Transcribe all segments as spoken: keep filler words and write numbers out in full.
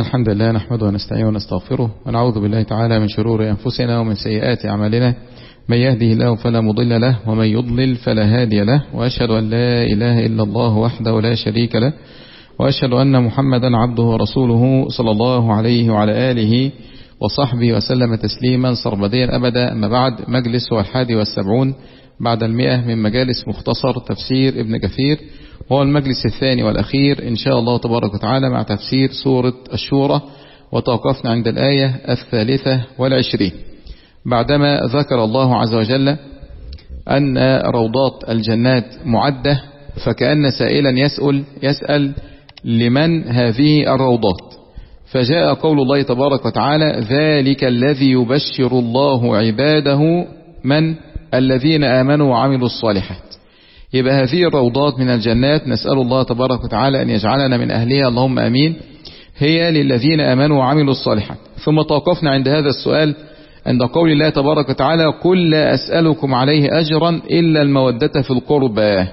الحمد لله نحمده ونستعينه ونستغفره ونعوذ بالله تعالى من شرور أنفسنا ومن سيئات أعمالنا. من يهده الله فلا مضل له ومن يضلل فلا هادي له، وأشهد أن لا إله إلا الله وحده لا شريك له، وأشهد أن محمدا عبده ورسوله صلى الله عليه وعلى آله وصحبه وسلم تسليما سرمديا أبدا. أما بعد، مجلس هو الحادي والسبعون بعد المئة من مجالس مختصر تفسير ابن كثير، وهو المجلس الثاني والأخير إن شاء الله تبارك وتعالى مع تفسير سورة الشورى، وتوقفنا عند الآية الثالثة والعشرين بعدما ذكر الله عز وجل أن روضات الجنات معدة، فكأن سائلا يسأل يسأل لمن هذه الروضات، فجاء قول الله تبارك وتعالى: ذلك الذي يبشر الله عباده من الذين آمنوا وعملوا الصالحات. يبقى هذه الروضات من الجنات نسأل الله تبارك وتعالى أن يجعلنا من أهلها، اللهم أمين، هي للذين آمنوا وعملوا الصالحات. ثم توقفنا عند هذا السؤال عند قول الله تبارك وتعالى: قل لا أسألكم عليه أجرا إلا المودة في القربى.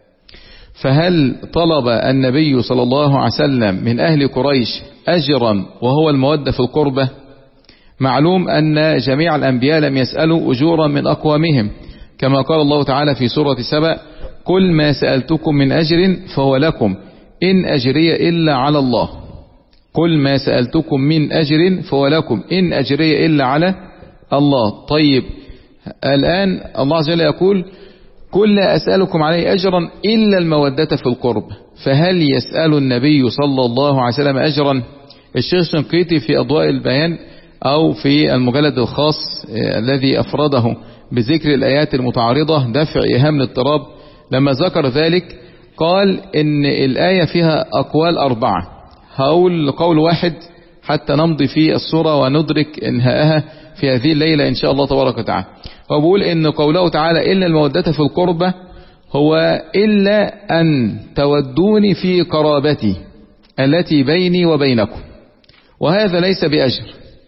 فهل طلب النبي صلى الله عليه وسلم من أهل قريش أجرا وهو المودة في القربى؟ معلوم أن جميع الأنبياء لم يسألوا أجورا من أقوامهم، كما قال الله تعالى في سورة سبأ: قل ما سألتكم من أجر فهو لكم إن أجري إلا على الله. قل ما سألتكم من أجر فهو لكم إن أجري إلا على الله. طيب، الآن الله عز وجل يقول: قل لا أسألكم عليه أجرا إلا المودة في القرب. فهل يسأل النبي صلى الله عليه وسلم أجرا؟ الشيخ الشنقيطي في أضواء البيان أو في المجلد الخاص الذي أفرده بذكر الآيات المتعارضة دفع إيهام الاضطراب، لما ذكر ذلك قال إن الآية فيها أقوال أربعة. هقول قول واحد حتى نمضي في الصورة وندرك انهاءها في هذه الليلة إن شاء الله تبارك وتعالى. وبقول إن قوله تعالى: إلا المودة في القربة، هو إلا أن تودوني في قرابتي التي بيني وبينكم، وهذا ليس بأجر.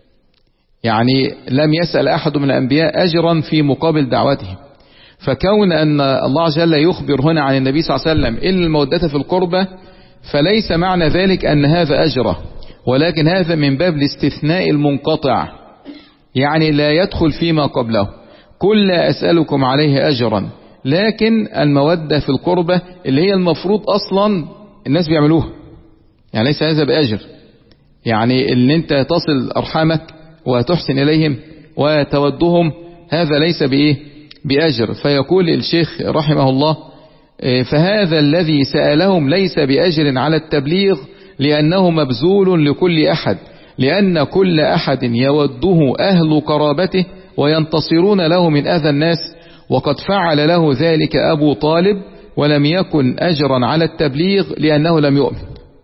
يعني لم يسأل أحد من الأنبياء أجرا في مقابل دعوته، فكون أن الله عز وجل يخبر هنا عن النبي صلى الله عليه وسلم إلا المودة في القربة، فليس معنى ذلك أن هذا أجره، ولكن هذا من باب الاستثناء المنقطع، يعني لا يدخل فيما قبله. قل لا أسألكم عليه أجرا، لكن المودة في القربة اللي هي المفروض أصلا الناس بيعملوها، يعني ليس هذا بأجر. يعني ان انت تصل أرحامك وتحسن إليهم وتودهم، هذا ليس بإيه؟ بأجر. فيقول الشيخ رحمه الله: فهذا الذي سألهم ليس بأجر على التبليغ، لأنه مبذول لكل أحد، لأن كل أحد يوده أهل قرابته وينتصرون له من أذى الناس، وقد فعل له ذلك أبو طالب ولم يكن أجرا على التبليغ لأنه لم يؤمن.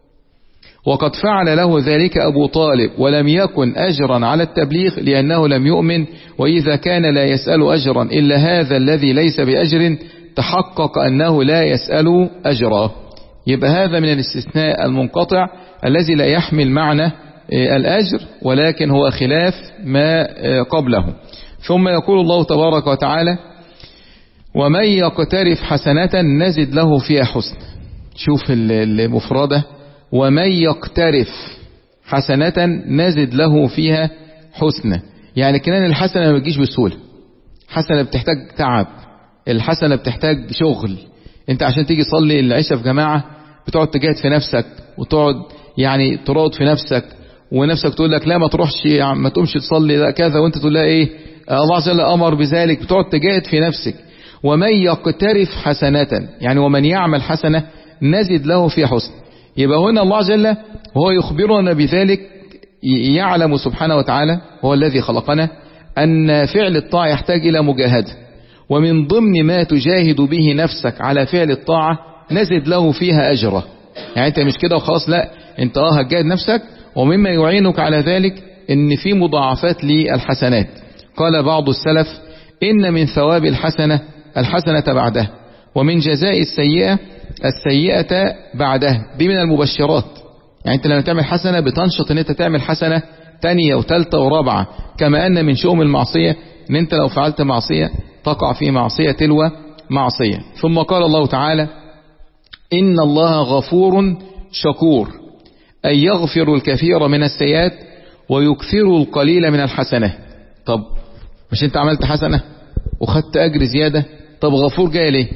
وقد فعل له ذلك أبو طالب ولم يكن أجرا على التبليغ لأنه لم يؤمن. وإذا كان لا يسأل أجرا إلا هذا الذي ليس بأجر، تحقق أنه لا يسأل أجرا. يبقى هذا من الاستثناء المنقطع الذي لا يحمل معنى الأجر، ولكن هو خلاف ما قبله. ثم يقول الله تبارك وتعالى: ومن يقترف حسنة نزد له فيها حسن. شوف المفردة: ومن يقترف حسنة نزد له فيها حسنة. يعني كمان الحسنة ما بتجيش بسهولة، حسنة بتحتاج تعب، الحسنة بتحتاج شغل. انت عشان تيجي تصلي العشاء في جماعة بتقعد تجاهد في نفسك، وتقعد يعني تراض في نفسك، ونفسك تقول لك لا ما تروحش، ما تقومش تصلي، لا كذا، وانت تقول لها ايه؟ الله عز وجل امر بذلك، بتقعد تجاهد في نفسك. ومن يقترف حسنة، يعني ومن يعمل حسنة نزد له في حسن. يبقى هنا الله عز وجل وهو يخبرنا بذلك يعلم سبحانه وتعالى هو الذي خلقنا أن فعل الطاعة يحتاج إلى مجاهدة، ومن ضمن ما تجاهد به نفسك على فعل الطاعة نزد له فيها أجره. يعني انت مش كده وخلاص، لا، انت اه هتجاهد نفسك، ومما يعينك على ذلك ان في مضاعفات للحسنات. قال بعض السلف: إن من ثواب الحسنة الحسنة بعدها، ومن جزاء السيئة السيئة بعدها. دي من المبشرات. يعني انت لما تعمل حسنة بتنشط ان انت تعمل حسنة تانية وثالثة ورابعة. كما ان من شؤم المعصية ان انت لو فعلت معصية تقع في معصية تلو معصية. ثم قال الله تعالى: إن الله غفور شكور، أن يغفر الكثير من السيئات ويكثر القليل من الحسنات. طب مش انت عملت حسنة وخدت أجر زيادة؟ طب غفور جاي ليه؟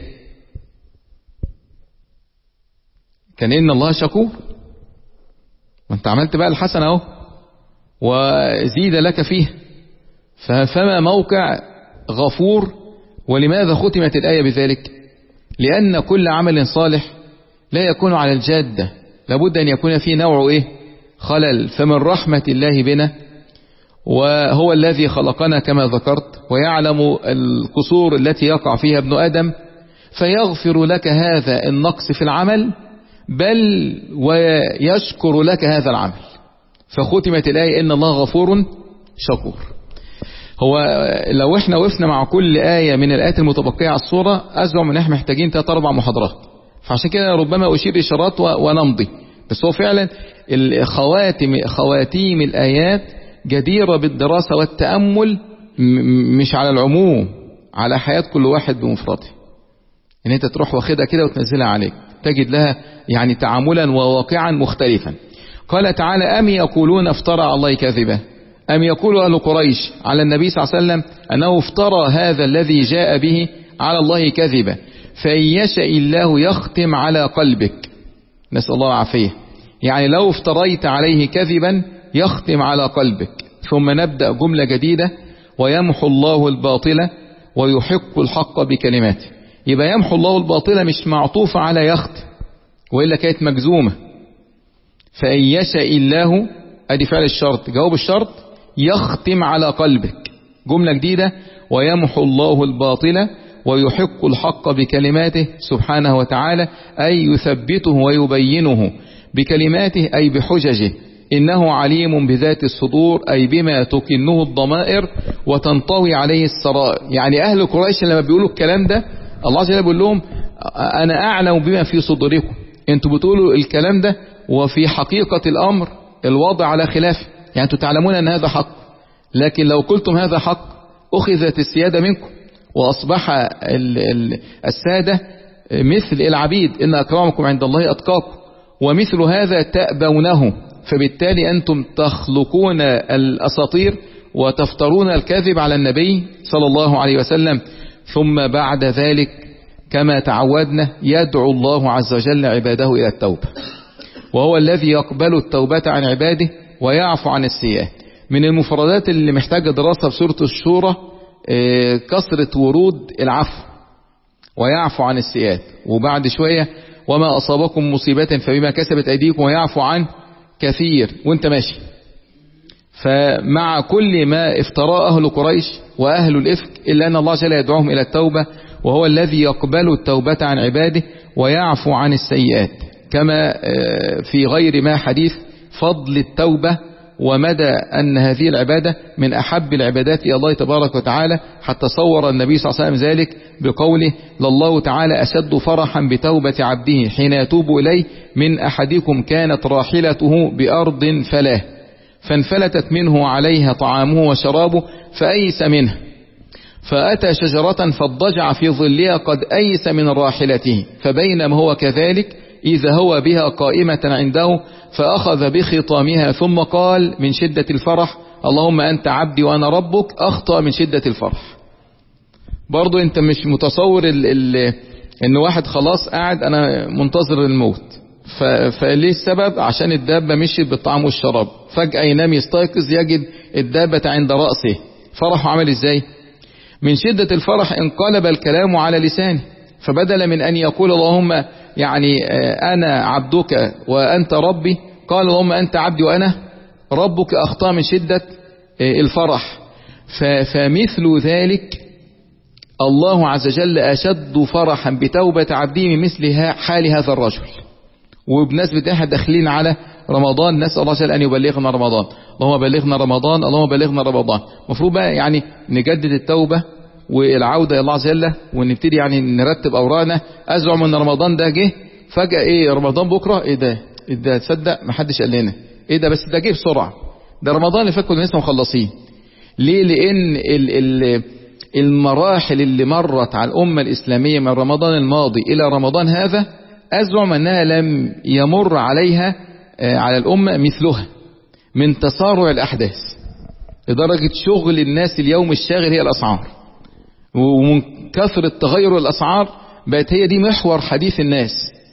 كان إن الله شكور، وانت عملت بقى الحسنة اهو وزيد لك فيه، فما موقع غفور؟ ولماذا ختمت الآية بذلك؟ لأن كل عمل صالح لا يكون على الجادة، لابد أن يكون فيه نوع إيه؟ خلل. فمن رحمة الله بنا، وهو الذي خلقنا كما ذكرت ويعلم القصور التي يقع فيها ابن آدم، فيغفر لك هذا النقص في العمل، بل ويشكر لك هذا العمل. فختمت الآية إن الله غفور شكور. هو لو احنا وقفنا مع كل آية من الآيات المتبقية على الصورة أزعم ان احنا محتاجين ثلاث أربع محاضرات، فعشان كده ربما أشير إشارات ونمضي. بس هو فعلا خواتم خواتيم الآيات جديرة بالدراسة والتأمل، مش على العموم، على حياة كل واحد بمفرده. ان انت تروح واخدها كده وتنزلها عليك تجد لها يعني تعاملا وواقعا مختلفا. قال تعالى: أم يقولون افترى على الله كذبا، أم يقول أهل قريش على النبي صلى الله عليه وسلم أنه افترى هذا الذي جاء به على الله كذبا، فإن يشاء الله يختم على قلبك. نسأل الله العافية. يعني لو افتريت عليه كذبا يختم على قلبك. ثم نبدأ جملة جديدة: ويمحو الله الباطل ويحق الحق بكلماته. يبقى يمحو الله الباطل مش معطوفة على يختم، وإلا كانت مجزومة. فإن يشاء الله، أدي فعل الشرط، جواب الشرط، يختم على قلبك. جملة جديدة: ويمحو الله الباطل ويحق الحق بكلماته سبحانه وتعالى، أي يثبته ويبينه بكلماته أي بحججه. إنه عليم بذات الصدور، أي بما تكنه الضمائر وتنطوي عليه السرائر. يعني أهل قريش لما بيقولوا الكلام ده الله عز وجل بيقول لهم: أنا أعلم بما في صدوركم، أنتوا بتقولوا الكلام ده وفي حقيقة الأمر الوضع على خلافه. يعني أنتوا تعلمون أن هذا حق، لكن لو قلتم هذا حق أخذت السيادة منكم، وأصبح السادة مثل العبيد، إن أكرمكم عند الله أتقاكم، ومثل هذا تأبونه. فبالتالي أنتم تخلقون الأساطير وتفترون الكذب على النبي صلى الله عليه وسلم. ثم بعد ذلك كما تعودنا يدعو الله عز وجل عباده إلى التوبة، وهو الذي يقبل التوبة عن عباده ويعفو عن السيئات. من المفردات اللي محتاجة دراسة في سورة الشورى كثرة ورود العفو ويعفو عن السيئات. وبعد شوية: وما أصابكم مصيبة فبما كسبت أيديكم ويعفو عن كثير، وانت ماشي. فمع كل ما افتراه أهل قريش وأهل الإفك إلا أن الله جل يدعوهم إلى التوبة، وهو الذي يقبل التوبة عن عباده ويعفو عن السيئات. كما في غير ما حديث فضل التوبة ومدى أن هذه العبادة من أحب العبادات إلى الله تبارك وتعالى، حتى صور النبي صلى الله عليه وسلم ذلك بقوله: لله تعالى أشد فرحا بتوبة عبده حين يتوب إليه من أحدكم كانت راحلته بأرض فلاه فانفلتت منه عليها طعامه وشرابه فأيس منه، فأتى شجرة فاضطجع في ظلها قد أيس من راحلته، فبينما هو كذلك إذا هو بها قائمة عنده فأخذ بخطامها ثم قال من شدة الفرح: اللهم أنت عبدي وأنا ربك. أخطأ من شدة الفرح. برضو أنت مش متصور ال ال إن واحد خلاص قاعد أنا منتظر الموت، فليه السبب؟ عشان الدابة مشيت بالطعام والشراب، فجأة ينام يستيقظ يجد الدابة عند رأسه، فرحه عمل إزاي؟ من شدة الفرح انقلب الكلام على لسانه، فبدل من أن يقول اللهم يعني أنا عبدك وأنت ربي، قال اللهم أنت عبدي وأنا ربك. أخطأ من شدة الفرح. فمثل ذلك الله عز وجل أشد فرحا بتوبة عبده من مثل حال هذا الرجل. وبنسبة احنا داخلين على رمضان، نسأل الله جل أن يبلغنا رمضان. اللهم بلغنا رمضان، اللهم بلغنا رمضان. مفروض بقى يعني نجدد التوبة والعودة إلى الله عز وجل، ونبتدي يعني نرتب أوراقنا. أزعم أن رمضان ده جه فجأة، إيه رمضان بكرة؟ إيه ده؟ إيه ده؟ تصدق محدش قال لنا إيه ده؟ بس ده جه بسرعة. ده رمضان اللي فات كنا لسه مخلصين. ليه؟ لأن ال ال المراحل اللي مرت على الأمة الإسلامية من رمضان الماضي إلى رمضان هذا أزعم أنها لم يمر عليها على الأمة مثلها من تسارع الأحداث، لدرجة شغل الناس اليوم الشاغل هي الأسعار، ومن كثرة تغير الأسعار بقت هي دي محور حديث الناس.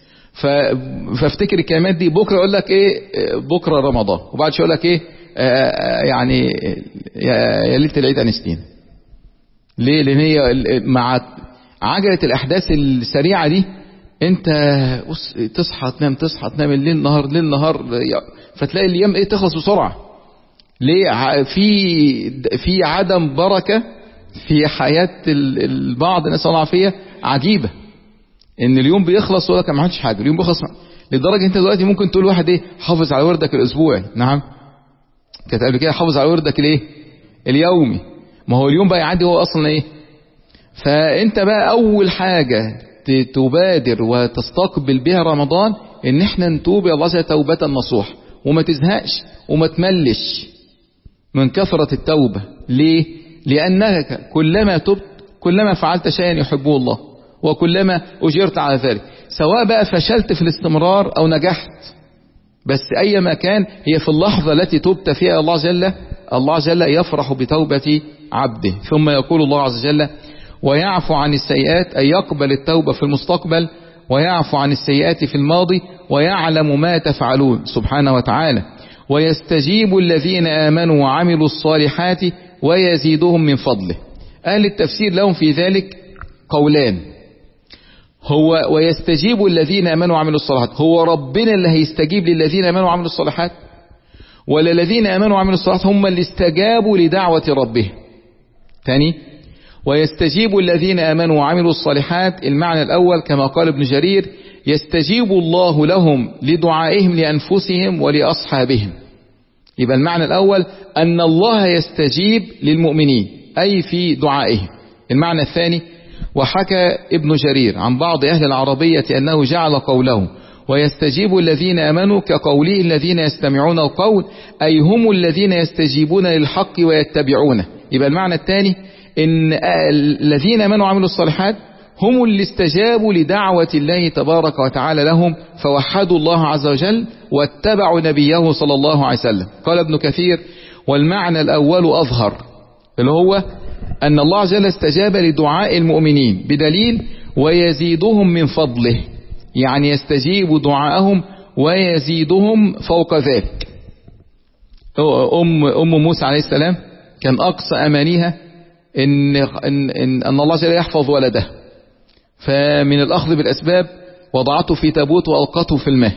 فافتكر الكلمات دي، بكرة يقول لك ايه بكرة رمضان، وبعد شوية يقول لك ايه آه يعني يا ليلة العيد أنستين. ليه؟ لأن هي مع عجلة الأحداث السريعة دي انت تصحى تنام تصحى تنام الليل نهار ليل نهار، فتلاقي الأيام ايه تخلص بسرعة. ليه؟ في في عدم بركة في حياة البعض، نسأل الله العافية، عجيبة. ان اليوم بيخلص ولا كان ما عملتش حاجة، اليوم بيخلص لدرجة انت دلوقتي ممكن تقول واحد ايه حافظ على وردك الاسبوعي. نعم، كانت قبل كده حافظ على وردك الايه اليومي، ما هو اليوم بقى يعدي هو اصلا ايه. فانت بقى اول حاجة تبادر وتستقبل بها رمضان ان احنا نتوب الى الله عز وجل توبة نصوح، وما تزهقش وما تملش من كثرة التوبة. ليه؟ لأنك كلما تبت كلما فعلت شيئا يحبه الله، وكلما أجرت على ذلك، سواء بقى فشلت في الاستمرار أو نجحت، بس أي ما كان هي في اللحظة التي تبت فيها الله جل الله جل يفرح بتوبة عبده. ثم يقول الله عز وجل ويعفو عن السيئات، أي يقبل التوبة في المستقبل، ويعفو عن السيئات في الماضي، ويعلم ما تفعلون سبحانه وتعالى، ويستجيب الذين آمنوا وعملوا الصالحات ويزيدهم من فضله. أهل التفسير لهم في ذلك قولان، هو ويستجيب الذين آمنوا وعملوا الصالحات، هو ربنا اللي هيستجيب للذين آمنوا وعملوا الصالحات، ولا الذين آمنوا وعملوا الصالحات هم اللي استجابوا لدعوة ربهم؟ ثاني، ويستجيب الذين آمنوا وعملوا الصالحات، المعنى الأول كما قال ابن جرير يستجيب الله لهم لدعائهم لأنفسهم ولأصحابهم. يبقى المعنى الأول أن الله يستجيب للمؤمنين أي في دعائهم. المعنى الثاني، وحكى ابن جرير عن بعض أهل العربية أنه جعل قوله ويستجيب الذين آمنوا كقوله الذين يستمعون القول، أي هم الذين يستجيبون للحق ويتبعونه. يبقى المعنى الثاني إن الذين آمنوا وعملوا الصالحات هم اللي استجابوا لدعوة الله تبارك وتعالى لهم، فوحدوا الله عز وجل واتبعوا نبيه صلى الله عليه وسلم. قال ابن كثير والمعنى الأول أظهر، اللي هو أن الله عز وجل استجاب لدعاء المؤمنين بدليل ويزيدهم من فضله، يعني يستجيب دعاءهم ويزيدهم فوق ذلك. أم, أم موسى عليه السلام كان أقصى أمانيها إن, إن, إن, أن الله عز وجل يحفظ ولده، فمن الأخذ بالأسباب وضعته في تابوت وألقته في الماء،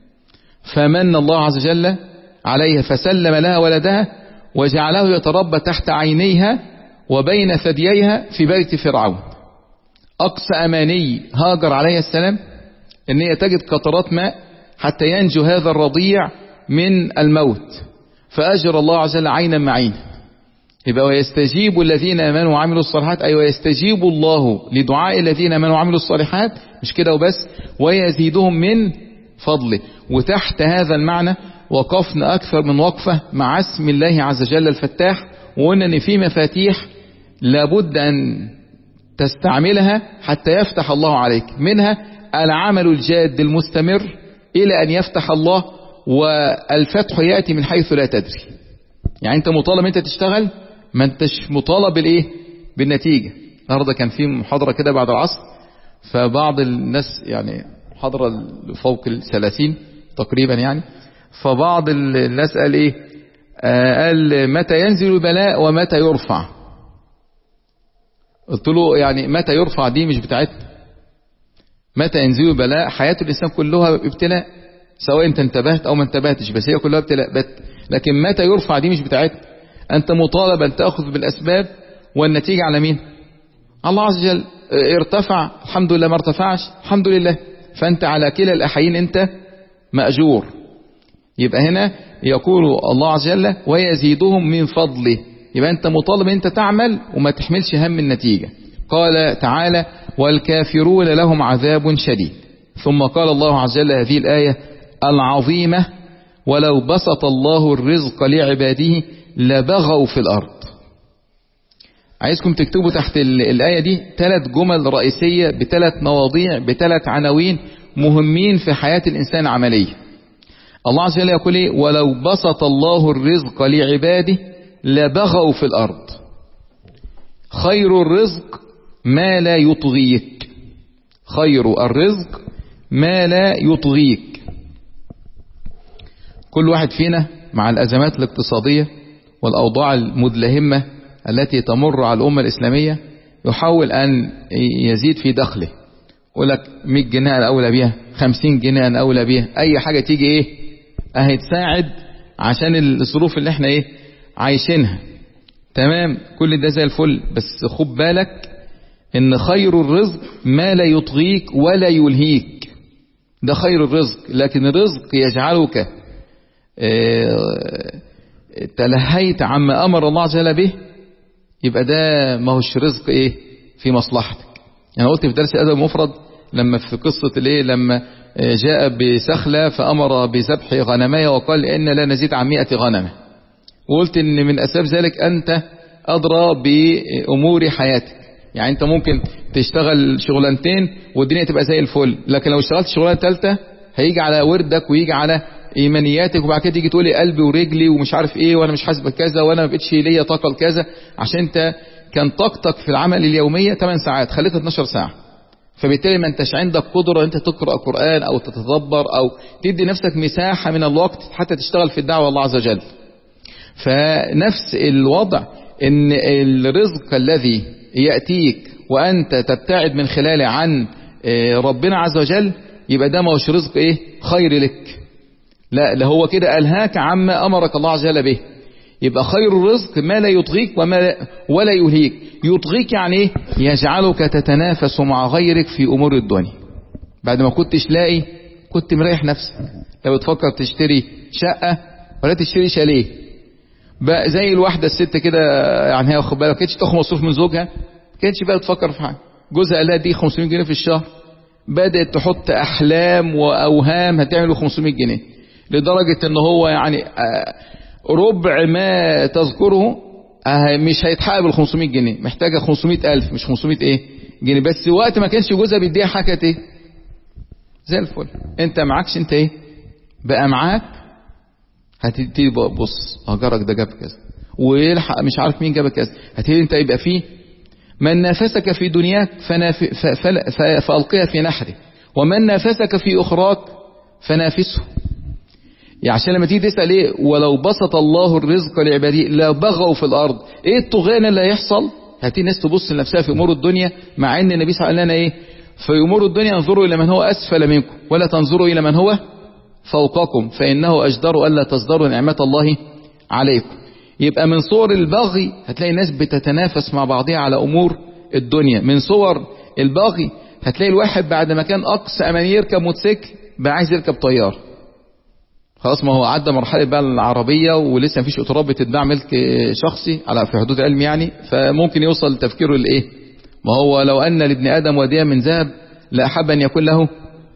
فمن الله عز وجل عليها فسلم لها ولدها وجعله يتربى تحت عينيها وبين ثدييها في بيت فرعون. أقصى أماني هاجر عليه السلام أن هي تجد قطرات ماء حتى ينجو هذا الرضيع من الموت، فأجر الله عز وجل عينا معين. يبقى ويستجيب الذين آمنوا وعملوا الصالحات، أي ويستجيب الله لدعاء الذين آمنوا وعملوا الصالحات، مش كده وبس، ويزيدهم من فضله. وتحت هذا المعنى وقفنا أكثر من وقفة مع اسم الله عز وجل الفتاح، وقلنا أن في مفاتيح لابد أن تستعملها حتى يفتح الله عليك، منها العمل الجاد المستمر إلى أن يفتح الله، والفتح يأتي من حيث لا تدري. يعني أنت مطالب أنت تشتغل، ما أنتش مطالب بالإيه؟ بالنتيجة. النهارده كان في محاضرة كده بعد العصر، فبعض الناس يعني محاضرة فوق الثلاثين تقريبا يعني، فبعض الناس قال إيه؟ آه قال متى ينزل البلاء ومتى يرفع. قلت له يعني متى يرفع دي مش بتاعتنا. متى ينزل البلاء، حياة الإنسان كلها ابتلاء، سواء أنت انتبهت أو ما انتبهتش، بس هي كلها ابتلاء بت. لكن متى يرفع دي مش بتاعتنا. أنت مطالب أن تأخذ بالأسباب، والنتيجة على مين؟ الله عز وجل. ارتفع الحمد لله، ما ارتفعش الحمد لله، فأنت على كلا الأحيين أنت مأجور. يبقى هنا يقول الله عز وجل ويزيدهم من فضله، يبقى أنت مطالب أنت تعمل وما تحملش هم النتيجة. قال تعالى والكافرون لهم عذاب شديد. ثم قال الله عز وجل هذه الآية العظيمة ولو بسط الله الرزق لعباده لبغوا في الأرض. عايزكم تكتبوا تحت الآية دي ثلاث جمل رئيسية بثلاث مواضيع بثلاث عناوين مهمين في حياة الإنسان عملية. الله عز وجل يقول إيه؟ ولو بسط الله الرزق لعباده لبغوا في الأرض. خير الرزق ما لا يطغيك، خير الرزق ما لا يطغيك. كل واحد فينا مع الأزمات الاقتصادية والأوضاع المدلهمة التي تمر على الأمة الإسلامية يحاول أن يزيد في دخله، يقول لك مية جنيه أنا أولى بيها، خمسين جنيه أنا أولى بيها، أي حاجة تيجي إيه أهي تساعد عشان الظروف اللي احنا إيه عايشينها. تمام، كل ده زي الفل، بس خد بالك إن خير الرزق ما لا يطغيك ولا يلهيك. ده خير الرزق، لكن الرزق يجعلك اه تلهيت عما أمر الله عز وجل به، يبقى ده ما هوش رزق إيه في مصلحتك. أنا قلت في درس الأدب المفرد لما في قصة الإيه لما جاء بسخلة فأمر بذبح غنمية وقال إن لا نزيد عن مئة غنمة، وقلت إن من أسباب ذلك أنت أدرى بأمور حياتك. يعني أنت ممكن تشتغل شغلانتين والدنيا تبقى زي الفل، لكن لو اشتغلت شغلانة ثالثة هيجي على وردك ويجي على إيمانياتك، وبعد كده تيجي تقولي قلبي ورجلي ومش عارف إيه وأنا مش حاسب كذا وأنا ما بقتش ليا طاقة لكذا، عشان أنت كان طاقتك في العمل اليومية ثماني ساعات خليتها اثناشر ساعة، فبالتالي ما انتش عندك قدرة انت تقرأ قرآن او تتدبر او تدي نفسك مساحة من الوقت حتى تشتغل في الدعوة الله عز وجل. فنفس الوضع ان الرزق الذي يأتيك وانت تبتعد من خلاله عن ربنا عز وجل يبقى ده مش رزق ايه خير لك، لا ده هو كده ألهاك عما أمرك الله عز وجل به. يبقى خير الرزق ما لا يطغيك وما ولا يلهيك. يطغيك يعني ايه؟ يجعلك تتنافس مع غيرك في امور الدنيا. بعد ما كنتش لاقي كنت مريح نفسك، لو بتفكر تشتري شقة ولا تشتري شاليه، بقى زي الواحدة الست كده يعني هي واخد بالك كانتش تاخد مصروف من زوجها، كانتش بقى تفكر في حاجة، جوزها قال لها دي خمسمائة جنيه في الشهر، بدأت تحط احلام واوهام هتعمل خمسمائة جنيه، لدرجة ان هو يعني ربع ما تذكره مش هيتحقق بال خمسمائة جنيه، محتاجة خمسمائة ألف مش خمسمائة ايه جنيه، بس وقت ما كانش جوزها بيديها حاجة ايه زي الفل. انت معكش انت ايه بقى معاك، هتبتدي بص اجرك ده جاب كذا ويلحق مش عارف مين جاب كذا، هتبتدي انت يبقى فيه من نافسك في دنياك فناف... ف... ف... ف... فألقيها في نحره، ومن نافسك في أخراك فنافسه. يعني عشان لما تيجي تسأل ايه ولو بسط الله الرزق لعباده لبغوا في الأرض، ايه الطغيان اللي هيحصل؟ هتيجي الناس تبص لنفسها في أمور الدنيا، مع ان النبي صلى الله عليه وسلم ايه في أمور الدنيا انظروا إلى من هو أسفل منكم ولا تنظروا إلى من هو فوقكم فإنه أجدر ألا تصدروا نعمة الله عليكم. يبقى من صور البغي هتلاقي الناس بتتنافس مع بعضها على أمور الدنيا. من صور البغي هتلاقي الواحد بعد ما كان أقصى أماني يركب موتوسيكل بقى عايز يركب طيار، خلاص ما هو عدى مرحلة بقى العربية ولسه مفيش اضطراب بتتباع ملك شخصي على في حدود علم يعني، فممكن يوصل تفكيره لإيه؟ ما هو لو أن لابن آدم واديا من ذهب لأحب أن يكون له،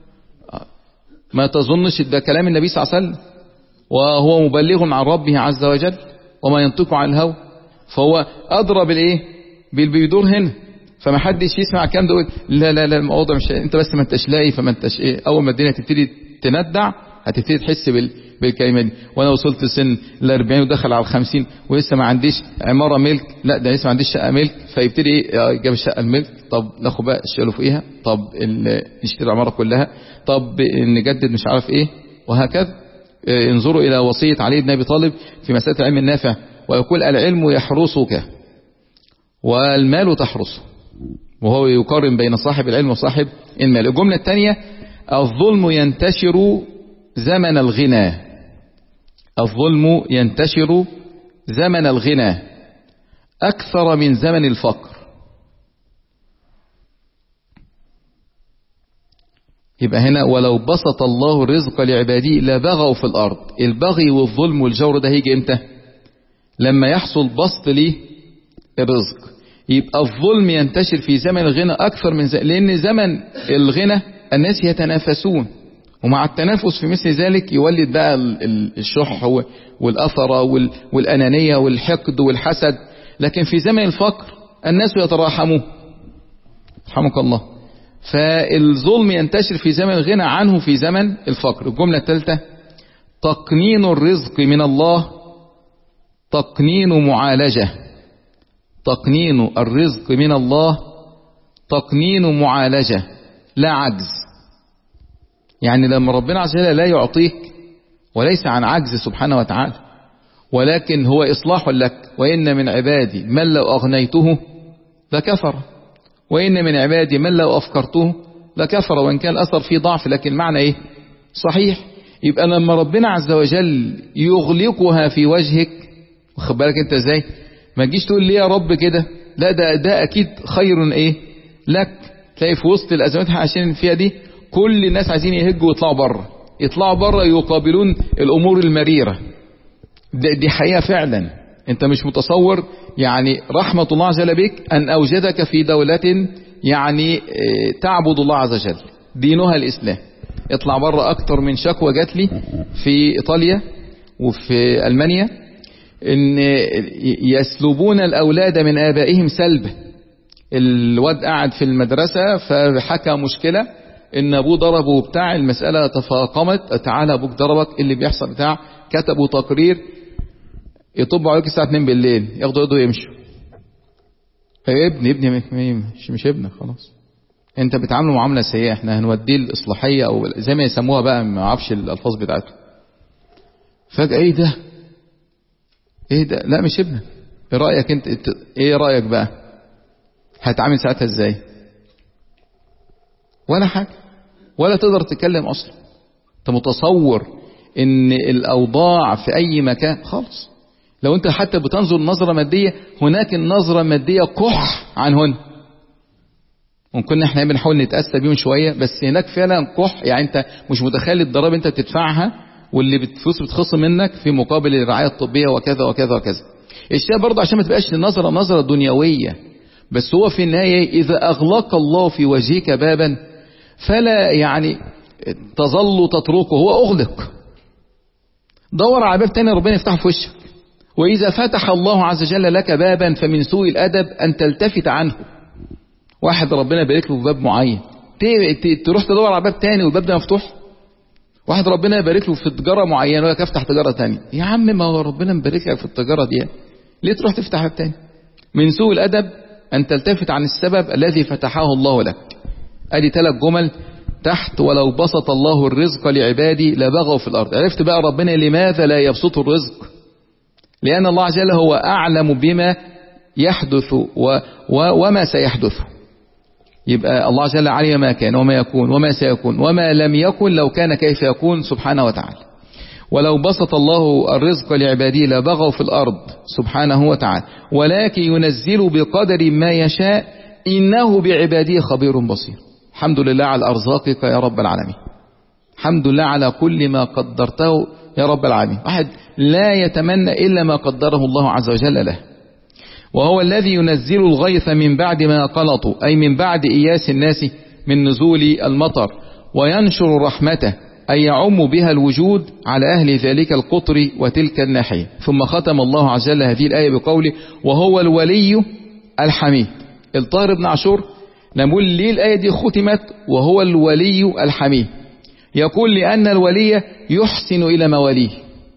ما تظنش ده كلام النبي صلى الله عليه وسلم وهو مبلغ عن ربه عز وجل وما ينطق عن الهوى، فهو أدرى بالإيه باللي بيدور هنا، فما حدش يسمع الكلام ده يقول لا لا لا الموضوع مش انت بس ما انتش لاقي فما انتش ايه. اول ما الدنيا تبتدي تندع هتبتدي تحس بال بالكلمه دي. وانا وصلت سن ال أربعين ودخل على ال خمسين ولسه ما عنديش عماره ملك، لا ده لسه ما عنديش شقه ملك، فيبتدي ايه جاب الشقه الملك، طب ناخد بقى الشقه فوقيها، طب نشتري العماره كلها، طب نجدد مش عارف ايه، وهكذا. انظروا الى وصيه علي بن ابي طالب في مساله العلم النافع، ويقول العلم يحرسك والمال تحرسه، وهو يقارن بين صاحب العلم وصاحب المال. الجمله الثانيه الظلم ينتشر زمن الغنى، الظلم ينتشر زمن الغنى أكثر من زمن الفقر. يبقى هنا ولو بسط الله الرزق لعباده لبغوا في الأرض. البغي والظلم والجور ده هيجي امتى؟ لما يحصل بسط ليه الرزق. يبقى الظلم ينتشر في زمن الغنى أكثر من زمن، لأن زمن الغنى الناس يتنافسون، ومع التنافس في مثل ذلك يولد بقى الشح والأثرة والأنانية والحقد والحسد. لكن في زمن الفقر الناس يتراحمون رحمك الله. فالظلم ينتشر في زمن الغنى عنه في زمن الفقر. الجملة الثالثة تقنين الرزق من الله تقنين معالجة. تقنين الرزق من الله تقنين معالجة لا عجز. يعني لما ربنا عز وجل لا يعطيك وليس عن عجز سبحانه وتعالى، ولكن هو إصلاح لك. وإن من عبادي من لو أغنيته لكفر، وإن من عبادي من لو أفكرته لكفر. وإن كان الأثر فيه ضعف لكن المعنى إيه؟ صحيح. يبقى لما ربنا عز وجل يغلقها في وجهك، واخد بالك انت ازاي؟ ما تجيش تقول لي يا رب كده، لا ده ده اكيد خير ايه لك. تلاقي في وسط الازمات عشان فيها دي كل الناس عايزين يهجوا ويطلعوا بره، يطلعوا بره يقابلون الامور المريره. دي حقيقه فعلا. انت مش متصور يعني رحمه الله عز وجل بك ان اوجدك في دوله يعني تعبد الله عز وجل دينها الاسلام. اطلع بره. اكتر من شكوى جات لي في ايطاليا وفي المانيا ان يسلبون الاولاد من ابائهم سلب. الواد قاعد في المدرسة فحكى مشكلة ان ابوه ضربه بتاع، المسألة تفاقمت، تعالى ابوك ضربك، اللي بيحصل بتاع، كتبوا تقرير يطبوا عليك الساعة اتنين بالليل، ياخدوا يده ويمشوا. ابني ابني مش, مش ابنك خلاص، انت بتعامله معاملة سيئة، احنا هنوديه الاصلاحية او زي ما يسموها بقى، ما اعرفش الالفاظ بتاعته. فجأة ايه ده ايه ده؟ لا مش ابنك. ايه رأيك انت؟ ايه رأيك بقى؟ هتعامل ساعتها ازاي؟ ولا حاجة، ولا تقدر تتكلم اصلا. انت متصور ان الاوضاع في اي مكان خالص. لو انت حتى بتنظر نظرة مادية، هناك النظرة المادية قح عن هنا. ممكن احنا بنحاول نتأسى بيهم شوية، بس هناك فعلا قح. يعني انت مش متخيل الضرائب انت بتدفعها واللي بتفلوس بتخصم منك في مقابل الرعاية الطبية وكذا وكذا وكذا. الشيء برضه عشان ما تبقاش النظرة نظرة دنيوية، بس هو في النهاية إذا أغلق الله في وجهك بابا فلا يعني تظل تتركه، هو أغلق. دور على باب تاني ربنا يفتحه في وشك. وإذا فتح الله عز وجل لك بابا فمن سوء الأدب أن تلتفت عنه. واحد ربنا يبارك له في باب معين، تروح تدور على باب تاني والباب ده مفتوح. واحد ربنا يبارك له في تجارة معينة ويقول لك افتح تجارة تانية. يا عم ما هو ربنا مبارك لك في التجارة دي، ليه تروح تفتح باب تاني؟ من سوء الأدب أن تلتفت عن السبب الذي فتحه الله لك. أدي ثلاث جمل تحت: ولو بسط الله الرزق لعبادي لبغوا في الأرض. عرفت بقى ربنا لماذا لا يبسط الرزق؟ لأن الله عز وجل هو أعلم بما يحدث و و وما سيحدث. يبقى الله عز وجل علم ما كان وما يكون وما سيكون وما لم يكن لو كان كيف يكون سبحانه وتعالى. ولو بسط الله الرزق لعباده لبغوا في الأرض سبحانه وتعالى، ولكن ينزل بقدر ما يشاء إنه بعباده خبير بصير. الحمد لله على أرزاقك يا رب العالمين، الحمد لله على كل ما قدرته يا رب العالمين. واحد لا يتمنى إلا ما قدره الله عز وجل له. وهو الذي ينزل الغيث من بعد ما قنطوا، أي من بعد إياس الناس من نزول المطر، وينشر رحمته، أي يعم بها الوجود على أهل ذلك القطر وتلك الناحية. ثم ختم الله عز وجل هذه الآية بقوله: وهو الولي الحميد. الطاهر بن عاشور نقول ليه الآية دي ختمت وهو الولي الحميد؟ يقول لأن الولي يحسن إلى مواليه.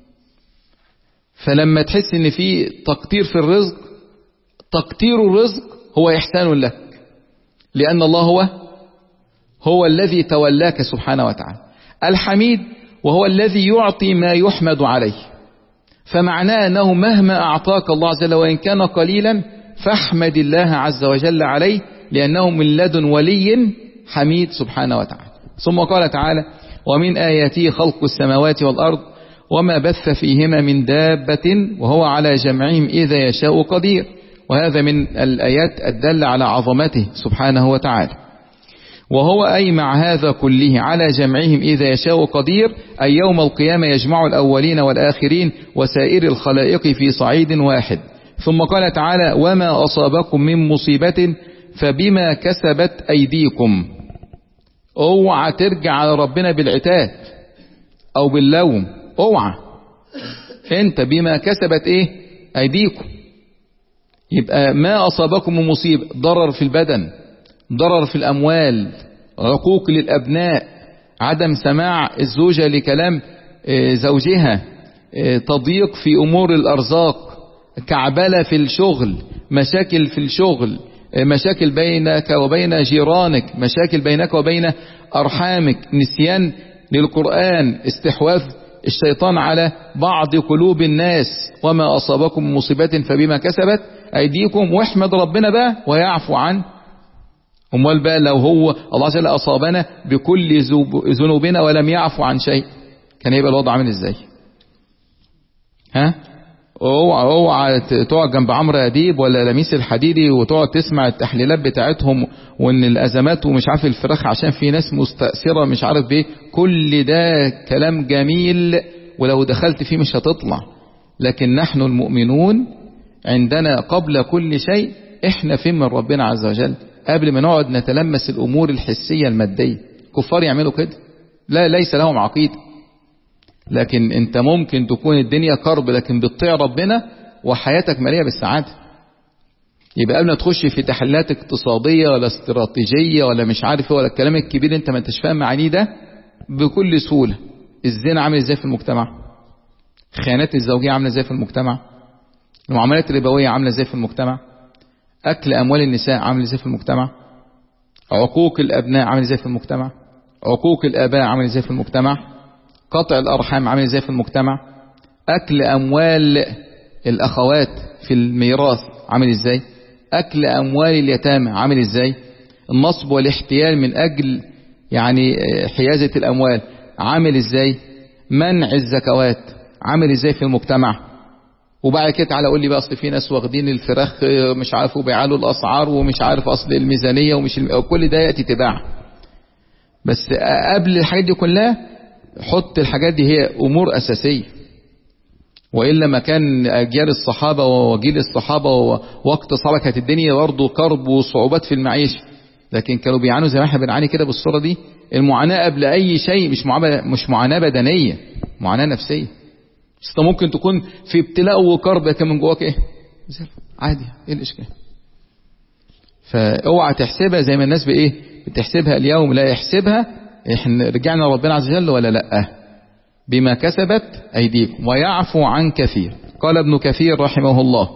فلما تحس ان في تقدير في الرزق، تقدير الرزق هو إحسان لك، لأن الله هو هو الذي تولاك سبحانه وتعالى. الحميد وهو الذي يعطي ما يحمد عليه. فمعناه أنه مهما أعطاك الله عز وجل وإن كان قليلا فاحمد الله عز وجل عليه، لأنه من لدن ولي حميد سبحانه وتعالى. ثم قال تعالى: ومن آياته خلق السماوات والأرض وما بث فيهما من دابة وهو على جمعهم إذا يشاء قدير. وهذا من الآيات الدالة على عظمته سبحانه وتعالى. وهو أي مع هذا كله على جمعهم إذا يشاء قدير، أي يوم القيامة يجمع الأولين والآخرين وسائر الخلائق في صعيد واحد. ثم قال تعالى: وما أصابكم من مصيبة فبما كسبت أيديكم. اوعى ترجع على ربنا بالعتاب أو باللوم، اوعى. انت بما كسبت ايه أيديكم. يبقى ما أصابكم من مصيبة، ضرر في البدن، ضرر في الأموال، عقوق للأبناء، عدم سماع الزوجة لكلام زوجها، تضييق في أمور الأرزاق، كعبلة في الشغل، مشاكل في الشغل، مشاكل بينك وبين جيرانك، مشاكل بينك وبين أرحامك، نسيان للقرآن، استحواذ الشيطان على بعض قلوب الناس، وما أصابكم مصيبة فبما كسبت أيديكم، واحمد ربنا بقى ويعفو عن. أمال بقى لو هو الله جل أصابنا بكل ذنوبنا ولم يعفو عن شيء، كان يبقى الوضع عامل ازاي؟ ها؟ اوعى اوعى تقعد جنب عمرو اديب ولا لميس الحديدي وتقعد تسمع التحليلات بتاعتهم، وان الازمات ومش عارف الفراخ عشان في ناس مستأثرة مش عارف بيه. كل ده كلام جميل ولو دخلت فيه مش هتطلع. لكن نحن المؤمنون عندنا قبل كل شيء احنا فين من ربنا عز وجل، قبل ما نقعد نتلمس الامور الحسية المادية. كفار يعملوا كده، لا ليس لهم عقيدة. لكن انت ممكن تكون الدنيا كرب لكن بتطيع ربنا وحياتك مليئة بالسعادة. يبقى قبل ما تخش في تحليلات اقتصادية ولا استراتيجية ولا مش عارف ولا الكلام الكبير انت ما انتش فاهم معانيه ده، بكل سهولة الزنا عامل ازاي في المجتمع، خيانات الزوجية عاملة ازاي في المجتمع، المعاملات الربوية عاملة ازاي في المجتمع، اكل اموال النساء عامل ازاي في المجتمع، عقوق الابناء عامل ازاي في المجتمع، عقوق الاباء عامل ازاي في المجتمع، قطع الأرحام عامل ازاي في المجتمع، أكل أموال الأخوات في الميراث عامل ازاي، أكل أموال اليتامى عامل ازاي، النصب والاحتيال من أجل يعني حيازة الأموال عامل ازاي، منع الزكوات عامل ازاي في المجتمع. وبعد كده تعالى قول لي بقى اصل في ناس واخدين الفراخ مش عارف وبيعلوا الأسعار ومش عارف أصل الميزانية ومش الم... كل ده يأتي تباع. بس قبل الحاجات دي كلها حط الحاجات دي هي أمور أساسية. وإلا ما كان أجيال الصحابة وجيل الصحابة ووقت الصحابة كانت الدنيا برضه كرب وصعوبات في المعيشة، لكن كانوا بيعانوا زي ما احنا بنعاني كده بالصورة دي. المعاناة قبل أي شيء مش معاناة مش معاناة بدنية، معاناة نفسية. بس انت ممكن تكون في ابتلاء وكرب لكن من جواك ايه؟ عادي، ايه الإشكال؟ فاوعى تحسبها زي ما الناس بايه بتحسبها اليوم، لا يحسبها احنا رجعنا ربنا عز وجل ولا لا، بما كسبت ايديكم ويعفو عن كثير. قال ابن كثير رحمه الله: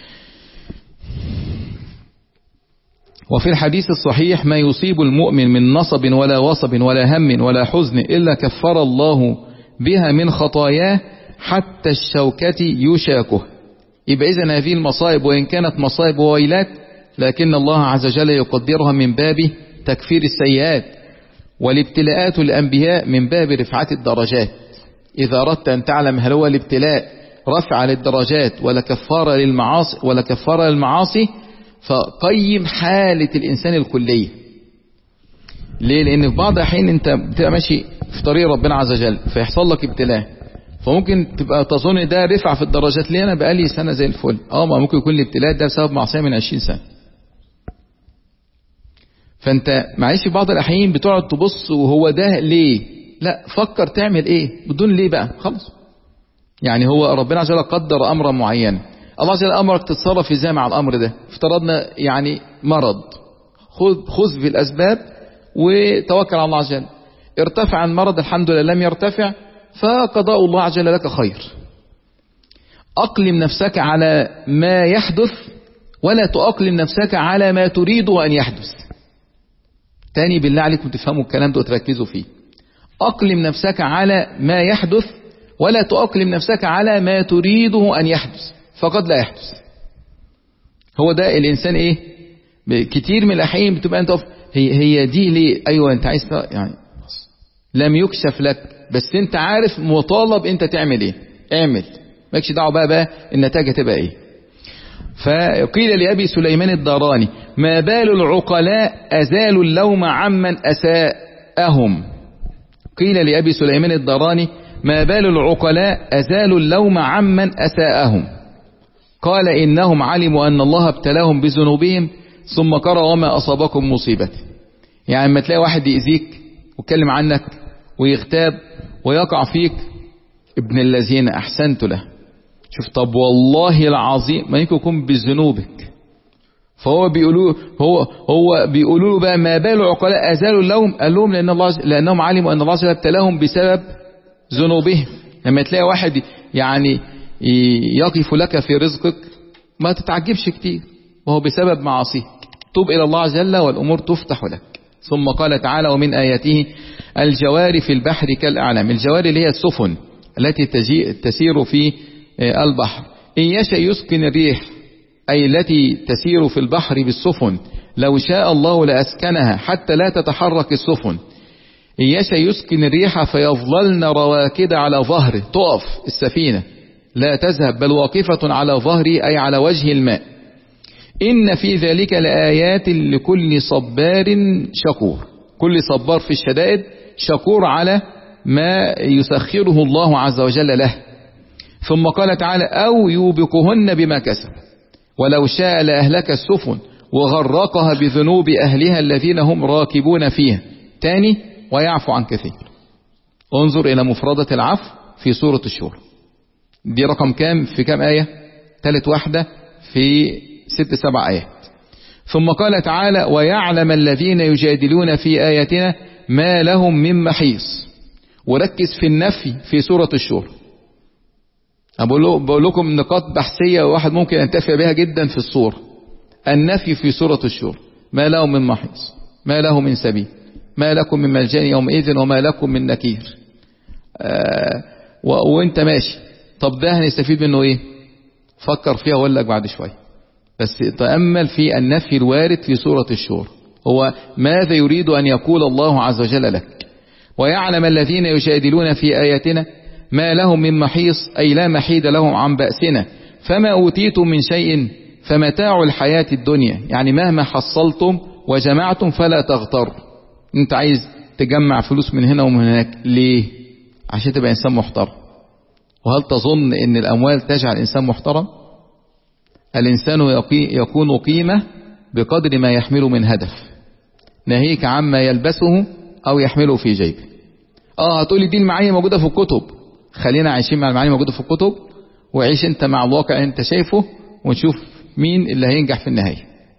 وفي الحديث الصحيح: ما يصيب المؤمن من نصب ولا وصب ولا هم ولا حزن إلا كفر الله بها من خطاياه حتى الشوكة يشاكه. يبقى إذن هذه المصائب وإن كانت مصائب وويلات لكن الله عز وجل يقدرها من باب تكفير السيئات، والابتلاءات الأنبياء من باب رفعة الدرجات. إذا أردت أن تعلم هل هو الابتلاء رفع للدرجات ولا كفارة للمعاصي ولا كفارة للمعاصي، فقيم حالة الإنسان الكلية. ليه؟ لأن في بعض الأحيان أنت بتبقى ماشي في طريق ربنا عز وجل فيحصل لك ابتلاء، فممكن تبقى تظن ده رفع في الدرجات. ليه؟ أنا بقالي سنة زي الفل. اه ما ممكن يكون الابتلاء ده بسبب معصية من عشرين سنة. فأنت معيش في بعض الأحيان بتقعد تبص وهو ده ليه؟ لا، فكر تعمل ايه بدون ليه بقى خلاص. يعني هو ربنا عز وجل قدر أمرا معينا، الله عز وجل أمرك تتصرف ازاي مع الأمر ده. افترضنا يعني مرض، خذ خذ في الأسباب وتوكل على الله عز وجل. ارتفع المرض الحمد لله، لم يرتفع فقضاء الله عز وجل لك خير. أقلم نفسك على ما يحدث ولا تؤقلم نفسك على ما تريد أن يحدث. تاني بالله عليكم تفهموا الكلام ده وتركزوا فيه. أقلم نفسك على ما يحدث ولا تؤقلم نفسك على ما تريده أن يحدث، فقد لا يحدث. هو ده الإنسان إيه؟ كتير من الأحيان بتبقى أنت هي, هي دي ليه؟ أيوة أنت عايز يعني لم يكشف لك، بس أنت عارف مطالب أنت تعمل إيه، اعمل، ماكش دعوة بقى بقى النتائج تبقى إيه. فقيل لأبي سليمان الداراني: ما بال العقلاء أزالوا اللوم عمن أساءهم. قيل لأبي سليمان الداراني: ما بال العقلاء أزالوا اللوم عمن أساءهم. قال: إنهم علموا أن الله ابتلاهم بذنوبهم ثم قرأ: وما أصابكم مصيبة. يعني لما تلاقي واحد يأذيك ويتكلم عنك ويغتاب ويقع فيك، ابن الذين أحسنت له. شوف، طب والله العظيم ما يمكن يكون بذنوبك. فهو بيقولوا هو هو بيقولوا له بقى: ما بال العقلاء أزالوا اللوم. قال لهم: لأن الله لأنهم علموا أن الله ابتلاهم بسبب ذنوبهم. لما تلاقي واحد يعني يقف لك في رزقك ما تتعجبش كتير، وهو بسبب معاصيه. توب إلى الله عز وجل والأمور تفتح لك. ثم قال تعالى: ومن آياته الجوار في البحر كالأعلام. الجوار اللي هي السفن التي تسير في البحر. إن يشأ يسكن الريح، أي التي تسير في البحر بالسفن، لو شاء الله لأسكنها حتى لا تتحرك السفن. إن يشأ يسكن الريح فيظللن رواكد على ظهره، تقف السفينة لا تذهب بل واقفة على ظهره، أي على وجه الماء. إن في ذلك لآيات لكل صبار شكور. كل صبار في الشدائد شكور على ما يسخره الله عز وجل له. ثم قال تعالى: أو يوبقهن بما كسب ولو شاء لأهلك السفن وغرقها بذنوب أهلها الذين هم راكبون فيها. تاني: ويعفو عن كثير. انظر إلى مفردة العفو في سورة الشورى. دي رقم كام في كام آية؟ ثالث واحدة في ست سبع آيات. ثم قال تعالى: ويعلم الذين يجادلون في آياتنا ما لهم من محيص. وركز في النفي في سورة الشورى. بقول لكم نقاط بحثية واحد ممكن ينتفع بها جدا في الصورة. النفي في سورة الشورى: ما لهم من محيص، ما له من سبيل، ما لكم من ملجأ يومئذ وما لكم من نكير. آه وانت ماشي. طب ده هنستفيد منه ايه؟ فكر فيها واقول لك بعد شوية. بس تأمل في النفي الوارد في سورة الشورى. هو ماذا يريد أن يقول الله عز وجل لك؟ ويعلم الذين يجادلون في آياتنا ما لهم من محيص، أي لا محيد لهم عن بأسنا. فما أوتيتم من شيء فمتاع الحياة الدنيا، يعني مهما حصلتم وجمعتم فلا تغتر. انت عايز تجمع فلوس من هنا ومن هناك ليه؟ عشان تبقى إنسان محترم. وهل تظن ان الأموال تجعل إنسان محترم؟ الإنسان يكون قيمة بقدر ما يحمله من هدف، ناهيك عما يلبسه أو يحمله في جيبه. اه هتقولي دي المعاني موجودة في الكتب. خلينا عايشين مع المعاني موجودة في الكتب، وعيش انت مع الواقع انت شايفه، ونشوف مين اللي هينجح في النهاية.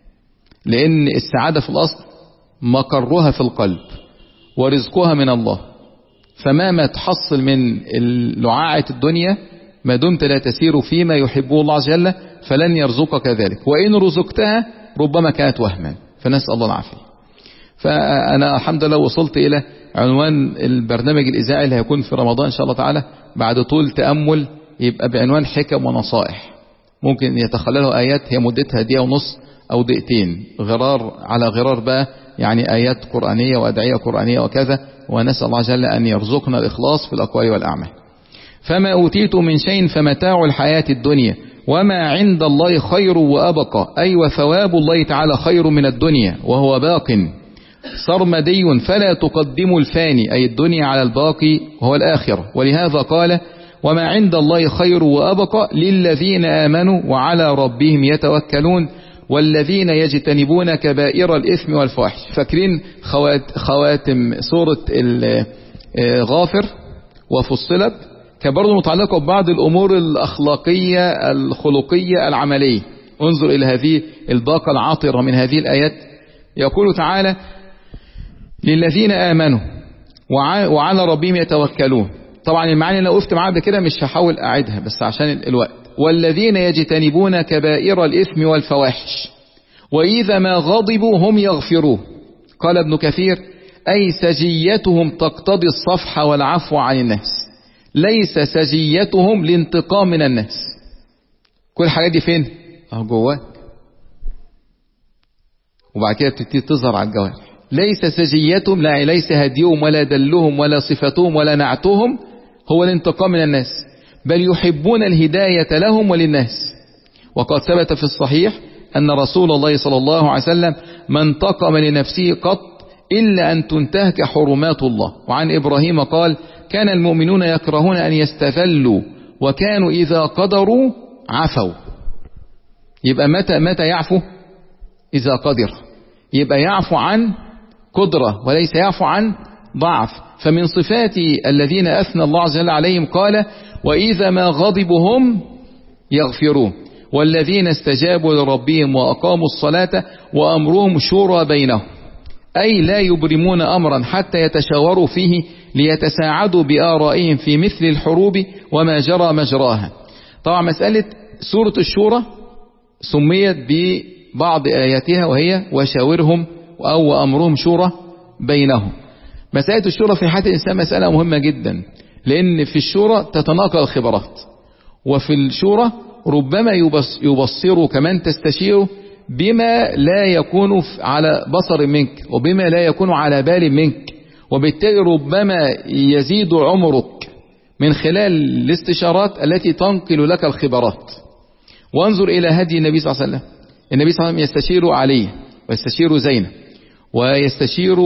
لأن السعادة في الأصل مقرها في القلب ورزقها من الله. فمهما تحصل من لعاعة الدنيا ما دمت لا تسير فيما يحبه الله عز وجل فلن يرزقك ذلك، وإن رزقتها ربما كانت وهما، فنسأل الله العافية. فأنا الحمد لله وصلت إلى عنوان البرنامج الإذاعي اللي هيكون في رمضان إن شاء الله تعالى بعد طول تأمل، يبقى بعنوان حكم ونصائح. ممكن يتخلله آيات هي مدتها دقيقة ونص أو دقيقتين، غرار على غرار بقى، يعني آيات قرآنية وأدعية قرآنية وكذا. ونسأل الله جل أن يرزقنا الإخلاص في الأقوال والأعمال. فما أوتيت من شيء فمتاع الحياة الدنيا وما عند الله خير وأبقى، أي وثواب الله تعالى خير من الدنيا وهو باق سرمدي، فلا تقدم الفاني أي الدنيا على الباقي وهو الآخرة. ولهذا قال: وما عند الله خير وأبقى للذين آمنوا وعلى ربهم يتوكلون والذين يجتنبون كبائر الإثم والفواحش. فاكرين خوات خواتم سورة غافر وفصلت كان برضو متعلقة ببعض الأمور الأخلاقية الخلقية العملية. انظر إلى هذه الباقة العاطرة من هذه الآيات. يقول تعالى: للذين آمنوا وعلى ربهم يتوكلون. طبعا المعاني اللي وقفت معاها كده مش هحاول أعيدها بس عشان الوقت. والذين يجتنبون كبائر الإثم والفواحش وإذا ما غضبوا هم يغفروه. قال ابن كثير: أي سجيتهم تقتضي الصفح والعفو عن الناس، ليس سجيتهم لانتقام من الناس. كل حاجة دي فين؟ أهو جواك. وبعد كده بتبتدي تظهر على الجوارح. ليس سجيتهم، لا ليس هديهم ولا دلهم ولا صفتهم ولا نعتهم هو الانتقام من الناس، بل يحبون الهداية لهم وللناس. وقد ثبت في الصحيح أن رسول الله صلى الله عليه وسلم ما انتقم لنفسه قط إلا أن تنتهك حرمات الله. وعن إبراهيم قال: كان المؤمنون يكرهون أن يستذلوا وكانوا إذا قدروا عفوا. يبقى متى متى يعفو؟ إذا قدر. يبقى يعفو عن قدرة وليس يعفو عن ضعف. فمن صفات الذين أثنى الله عز وجل عليهم قال: وإذا ما غضبوا هم يغفرون والذين استجابوا لربهم وأقاموا الصلاة وأمرهم شورى بينهم، أي لا يبرمون أمرا حتى يتشاوروا فيه ليتساعدوا بآرائهم في مثل الحروب وما جرى مجراها. طبعا مسألة سورة الشورى سميت ببعض آياتها وهي وشاورهم أو أمرهم شورى بينهم. مسألة الشورى في حياة الإنسان مسألة مهمة جدا، لأن في الشورى تتناقل الخبرات، وفي الشورى ربما يبصروا كمان تستشيروا بما لا يكون على بصر منك وبما لا يكون على بال منك، وبالتالي ربما يزيد عمرك من خلال الاستشارات التي تنقل لك الخبرات. وانظر إلى هدي النبي صلى الله عليه وسلم. النبي صلى الله عليه وسلم يستشير علي ويستشير زينب ويستشير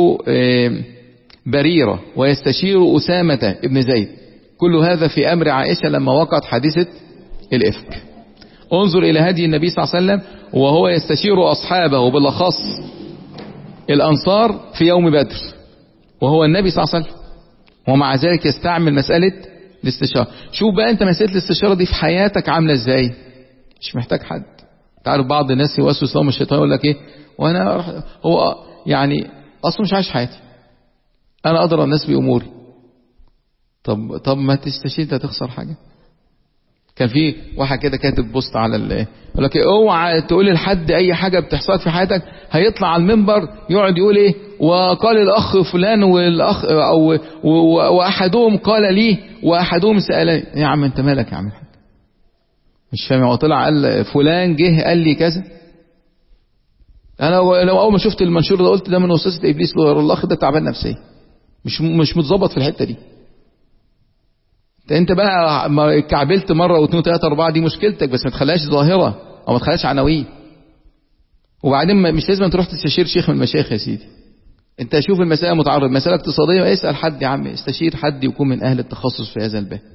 بريرة ويستشير أسامة ابن زيد، كل هذا في أمر عائشة لما وقعت حادثة الإفك. انظر إلى هدي النبي صلى الله عليه وسلم وهو يستشير أصحابه بالأخص الأنصار في يوم بدر، وهو النبي صلى الله عليه وسلم، ومع ذلك يستعمل مسألة الاستشارة. شوف بقى أنت مسألة الاستشارة دي في حياتك عاملة إزاي، مش محتاج حد. تعرف بعض الناس يوسوس لهم الشيطان يقول لك إيه، وأنا هو يعني أصلا مش عايش حياتي، أنا أدرى الناس بأموري. طب طب ما تستشير، أنت هتخسر حاجة؟ كان في واحد كده كاتب بوست على ال يقول لك اوعى تقول لحد اي حاجه بتحصل في حياتك، هيطلع على المنبر يقعد يقول ايه، وقال الاخ فلان والاخ او واحدهم قال لي واحدهم سالني. يا عم انت مالك يا عم الحاج؟ مش فاهم. هو طلع قال فلان جه قال لي كذا. انا لو اول ما شفت المنشور ده قلت ده من وسوسه ابليس، الاخ ده تعبان نفسيا، مش مش متظبط في الحته دي. انت بقى كعبلت مره واثنين وثلاثه اربعه دي مشكلتك، بس ما تخليهاش ظاهره او ما تخليهاش عناوين. وبعدين مش لازم تروح تستشير شيخ من المشايخ يا سيدي. انت شوف المساله متعرض مساله اقتصاديه، اسال حد يا عم، استشير حد يكون من اهل التخصص في هذا الباب.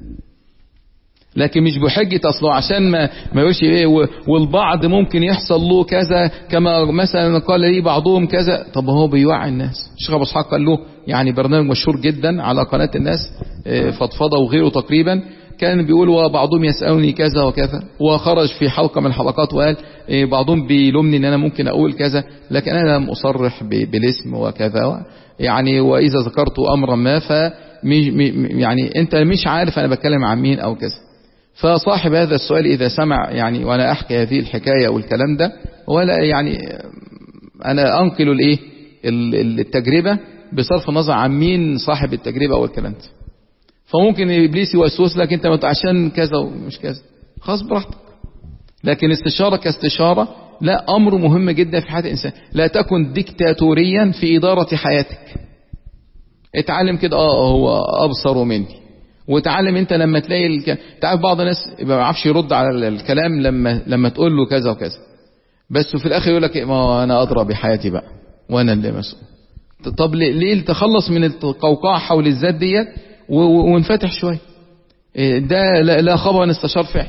لكن مش بحجه اصله عشان ما ما يقولش ايه، والبعض ممكن يحصل له كذا كما مثلا قال لي بعضهم كذا. طب هو بيوعي الناس. الشيخ ابو اسحاق قال له يعني برنامج مشهور جدا على قناه الناس فضفضه وغيره تقريبا، كان بيقول وبعضهم يسالني كذا وكذا، وخرج في حلقه من الحلقات وقال بعضهم بيلومني ان انا ممكن اقول كذا، لكن انا لم اصرح بالاسم وكذا يعني، واذا ذكرت امرا ما ف يعني انت مش عارف انا بتكلم عن مين او كذا. فصاحب هذا السؤال إذا سمع يعني وأنا أحكي هذه الحكاية والكلام ده، ولا يعني أنا أنقل الإيه التجربة بصرف النظر عن مين صاحب التجربة أو الكلام ده. فممكن إبليس يوسوس لك أنت عشان كذا ومش كذا، خلاص براحتك. لكن استشارة كاستشارة لا، أمر مهم جدا في حياة الإنسان. لا تكن ديكتاتوريا في إدارة حياتك. اتعلم كده، اه هو أبصر مني. وتعلم انت لما تلاقي الك... تعرف بعض الناس ما بيعرفش يرد على الكلام لما لما تقول له كذا وكذا، بس في الاخر يقول لك ما انا ادرى بحياتي بقى وانا اللي مسؤول. طب ليه تخلص من القوقعه حول الذات ديت وانفتح شويه؟ ده لا خبر استشار فعل.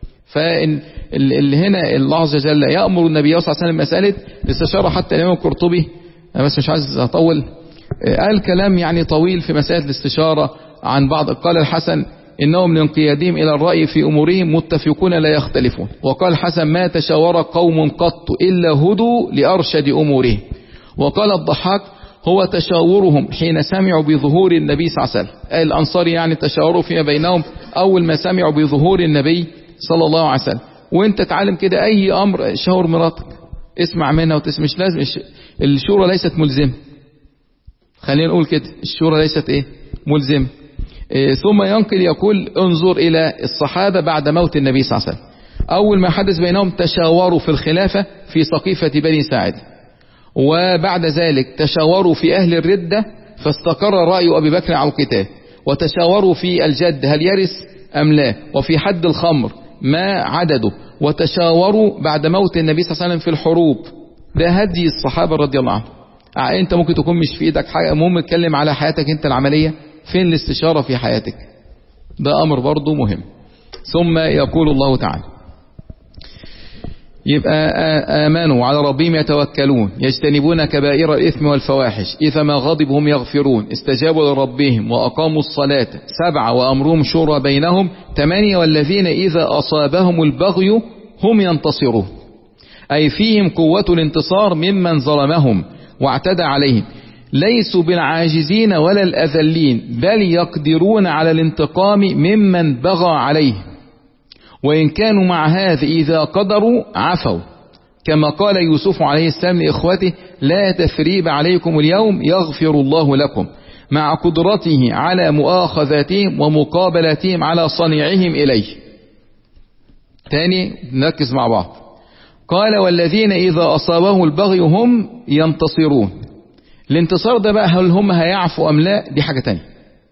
فاللي هنا الله عز وجل يأمر النبي صلى الله عليه وسلم مسألة الاستشارة. حتى الإمام القرطبي، أنا بس مش عايز أطول، قال كلام يعني طويل في مسألة الاستشارة عن بعض. قال الحسن إنهم لانقيادهم إلى الرأي في أمورهم متفقون لا يختلفون. وقال الحسن ما تشاور قوم قط إلا هدوا لأرشد أمورهم. وقال الضحاك هو تشاورهم حين سمعوا بظهور النبي صلى الله عليه وسلم. الأنصار يعني تشاوروا فيما بينهم أول ما سمعوا بظهور النبي صلى الله عليه وسلم. وانت تعلم كده أي أمر شاور مراتك، اسمع منها وتسمع. مش لازم الشورى ليست ملزمة، خلينا نقول كده الشورى ليست ايه ملزمة. إيه ثم ينقل يقول انظر إلى الصحابة بعد موت النبي صلى الله عليه وسلم، أول ما حدث بينهم تشاوروا في الخلافة في سقيفة بني ساعد، وبعد ذلك تشاوروا في أهل الردة فاستقر رأي أبي بكر على القتال، وتشاوروا في الجد هل يرث أم لا، وفي حد الخمر ما عدده، وتشاوروا بعد موت النبي صلى الله عليه وسلم في الحروب. ده هدي الصحابة رضي الله عنهم. انت ممكن تكون مش في ايدك حاجة، المهم اتكلم على حياتك انت العملية، فين الاستشارة في حياتك؟ ده امر برضو مهم. ثم يقول الله تعالى يبقى آمنوا على ربهم يتوكلون يجتنبون كبائر الإثم والفواحش إذا ما غضبوا هم يغفرون استجابوا لربهم وأقاموا الصلاة سبعة وأمرهم شورى بينهم ثمانية والذين إذا أصابهم البغي هم ينتصرون، أي فيهم قوة الانتصار ممن ظلمهم واعتدى عليهم. ليسوا بالعاجزين ولا الأذلين، بل يقدرون على الانتقام ممن بغى عليه، وإن كانوا مع هذا إذا قدروا عفوا، كما قال يوسف عليه السلام لإخوته: لا تثريب عليكم اليوم يغفر الله لكم، مع قدرته على مؤاخذتهم ومقابلتهم على صنيعهم إليه. تاني نركز مع بعض. قال: والذين إذا أصابه البغي هم ينتصرون. الانتصار ده بقى هل هم هيعفوا أم لا؟ دي حاجة تانية.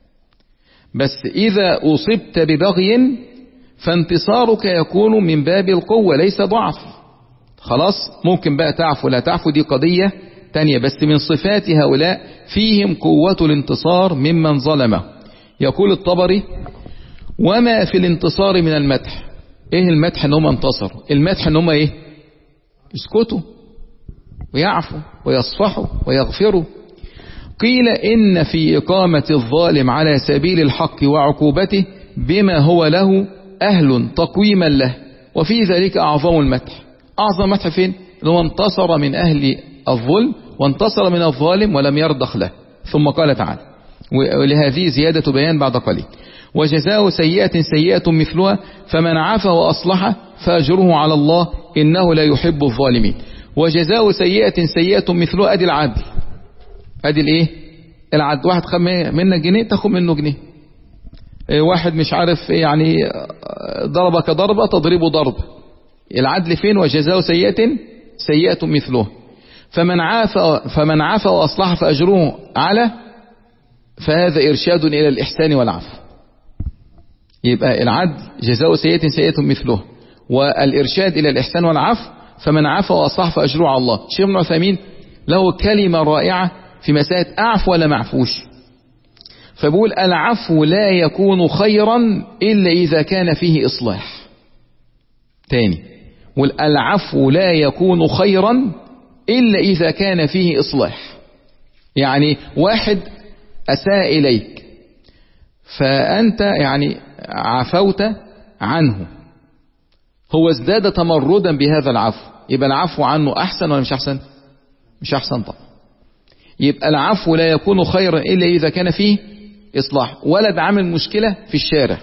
بس إذا أصبت ببغي فانتصارك يكون من باب القوة ليس ضعف. خلاص، ممكن بقى تعفو لا تعفو، دي قضية تانية، بس من صفات هؤلاء فيهم قوة الانتصار ممن ظلمه. يقول الطبري: وما في الانتصار من المدح. ايه المدح؟ ان هم انتصروا. المدح ان هم ايه؟ يسكتوا ويعفوا ويصفحوا ويغفروا. قيل: إن في إقامة الظالم على سبيل الحق وعقوبته بما هو له أهل تقويما له، وفي ذلك أعظم المدح. أعظم مدح فين؟ هو انتصر من أهل الظلم وانتصر من الظالم ولم يرضخ له. ثم قال تعالى، ولهذه زيادة بيان بعد قليل: وجزاء سيئة سيئة مثلها فمن عفا وأصلح فأجره على الله إنه لا يحب الظالمين. وجزاء سيئة سيئة مثلها، أدي العدل. أدي الإيه؟ العدل. واحد خد منك جنيه تاخد منه جنيه. واحد مش عارف يعني ضربك ضربة تضربه ضرب. العدل فين؟ وجزاء سيئة سيئة مثلها فمن عفا فمن عفا وأصلح فأجره على، فهذا إرشاد إلى الإحسان والعفو. يبقى العدل جزاء سيئة سيئة مثله، والإرشاد إلى الإحسان والعفو. فمن عفا وأصلح فأجره على الله. الشيخ ابن عثيمين له كلمة رائعة في مسألة أعفو ولا معفوش، فبقول: العفو لا يكون خيرا إلا إذا كان فيه إصلاح. تاني، والعفو لا يكون خيرا إلا إذا كان فيه إصلاح. يعني واحد أساء إليك فأنت يعني عفوت عنه، هو ازداد تمردا بهذا العفو، يبقى العفو عنه أحسن ولا مش أحسن؟ مش أحسن طبعا. يبقى العفو لا يكون خيرا إلا إذا كان فيه إصلاح. ولد عمل مشكلة في الشارع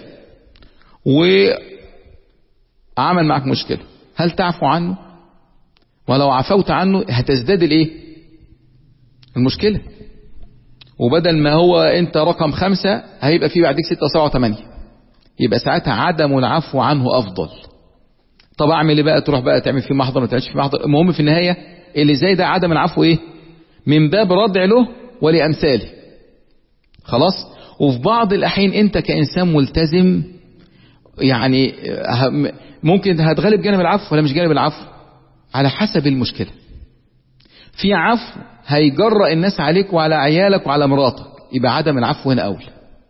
وعمل معك مشكلة، هل تعفو عنه؟ ولو عفوت عنه هتزداد الايه؟ المشكلة. وبدل ما هو انت رقم خمسة هيبقى فيه بعدك ستة وسبعة وثمانية، يبقى ساعتها عدم العفو عنه افضل. طب اعمل ايه بقى؟ تروح بقى تعمل فيه محضر ما تعملش فيه محضر. المهم في النهاية اللي زي ده عدم العفو ايه؟ من باب ردع له ولأمثاله. خلاص. وفي بعض الأحيان أنت كإنسان ملتزم يعني ممكن هتغلب جانب العفو ولا مش جانب العفو على حسب المشكلة. في عفو هيجرأ الناس عليك وعلى عيالك وعلى مراتك، يبقى عدم العفو هنا أول.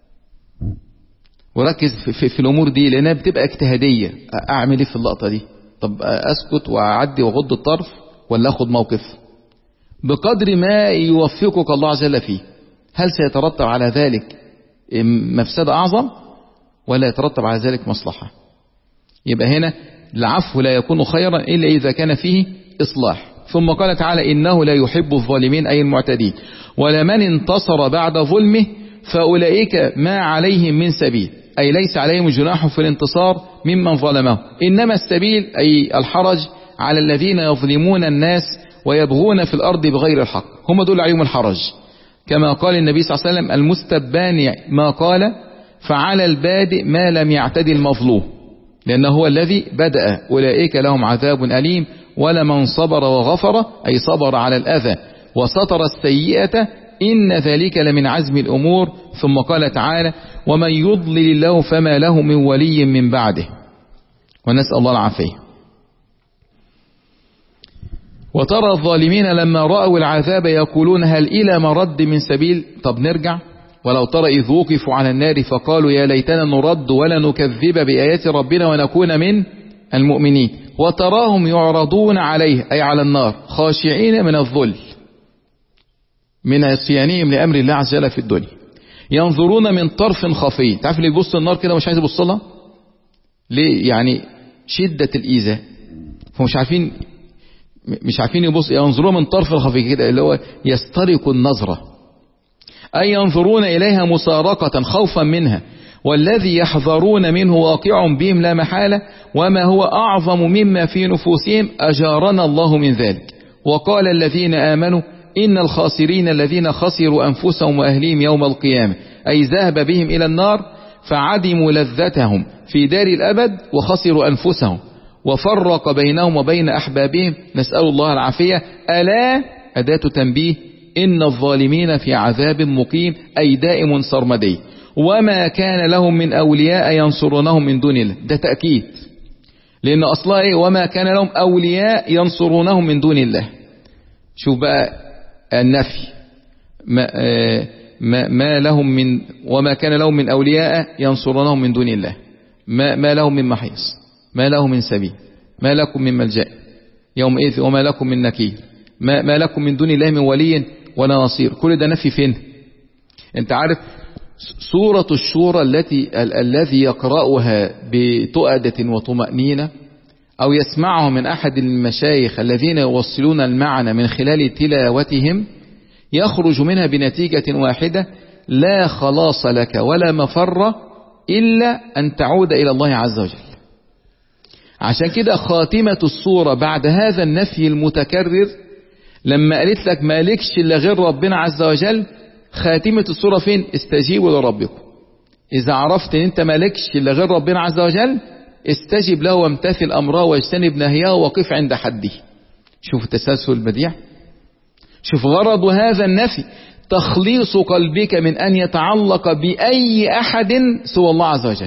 وركز في, في, في الأمور دي لأنها بتبقى اجتهادية. أعمل إيه في اللقطة دي؟ طب أسكت وأعدي وأغض الطرف ولا أخد موقف؟ بقدر ما يوفقك الله عز وجل فيه. هل سيترتب على ذلك مفسدة أعظم ولا يترتب على ذلك مصلحة؟ يبقى هنا العفو لا يكون خيرا إلا إذا كان فيه إصلاح. ثم قال تعالى: إنه لا يحب الظالمين أي المعتدين. ولمن انتصر بعد ظلمه فأولئك ما عليهم من سبيل، أي ليس عليهم جناح في الانتصار ممن ظلمه، إنما السبيل أي الحرج على الذين يظلمون الناس ويبغون في الأرض بغير الحق، هم دول عليهم الحرج. كما قال النبي صلى الله عليه وسلم: المستبان ما قال فعلى البادئ ما لم يعتدي المظلوم، لأنه هو الذي بدأ. أولئك لهم عذاب أليم ولمن صبر وغفر أي صبر على الأذى وستر السيئة إن ذلك لمن عزم الأمور. ثم قال تعالى: ومن يضلل الله فما له من ولي من بعده، ونسأل الله العافية. وترى الظالمين لما رأوا العذاب يقولون هل إلى مرد من سبيل. طب نرجع. ولو ترى إذ وقفوا على النار فقالوا يا ليتنا نرد ولا نكذب بآيات ربنا ونكون من المؤمنين. وتراهم يعرضون عليه أي على النار خاشعين من الذل من عصيانهم لأمر الله عز وجل في الدنيا، ينظرون من طرف خفي. تعرف اللي يبص النار كده مش عايز يبص لها ليه؟ يعني شدة الإيذاء، فمش عارفين مش عارفين يبص. ينظرون من طرف خفي كده اللي هو يسترق النظرة، أي ينظرون إليها مسارقة خوفا منها، والذي يحذرون منه واقع بهم لا محالة، وما هو أعظم مما في نفوسهم أجارنا الله من ذلك. وقال الذين آمنوا إن الخاسرين الذين خسروا أنفسهم وأهليهم يوم القيامة، أي ذهب بهم إلى النار فعدموا لذتهم في دار الأبد وخسروا أنفسهم وفرق بينهم وبين أحبابهم، نسأل الله العافية. ألا أداة تنبيه، إن الظالمين في عذاب مقيم، أي دائم سرمدي، وما كان لهم من أولياء ينصرونهم من دون الله. ده تأكيد، لأن أصلا إيه؟ وما كان لهم أولياء ينصرونهم من دون الله. شوف بقى النفي، ما, ما, ما لهم من وما كان لهم من أولياء ينصرونهم من دون الله، ما, ما لهم من محيص، ما لهم من سبيل، ما لكم من ملجأ يومئذ وما لكم من نكير، ما, ما لكم من دون الله من ولي ولا نصير. كل ده نفي فين؟ انت عارف سورة الشورى التي ال الذي يقرأها بتؤدة وطمأنينة أو يسمعه من أحد المشايخ الذين يوصلون المعنى من خلال تلاوتهم، يخرج منها بنتيجة واحدة: لا خلاص لك ولا مفر إلا أن تعود إلى الله عز وجل. عشان كده خاتمة السورة بعد هذا النفي المتكرر، لما قالت لك مالكش إلا غير ربنا عز وجل، خاتمة السورة فين؟ استجيبوا لربكم. إذا عرفت أن أنت مالكش إلا غير ربنا عز وجل، استجب له وامتثل أمره واجتنب نهيه وقف عند حده. شوف التسلسل البديع، شوف غرض هذا النفي: تخليص قلبك من أن يتعلق بأي أحد سوى الله عز وجل.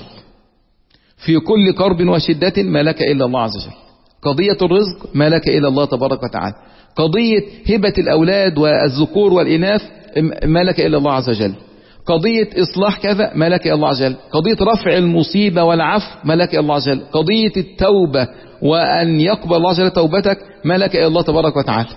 في كل كرب وشدة ما لك إلا الله عز وجل. قضية الرزق ما لك إلا الله تبارك وتعالى. قضية هبة الأولاد والذكور والإناث ما لك إلا الله عز وجل. قضية إصلاح كذا ما لك إلا الله عز وجل. قضية رفع المصيبة والعفو ما لك إلا الله عز وجل. قضية التوبة وأن يقبل الله عز وجل توبتك ما لك إلا الله تبارك وتعالى.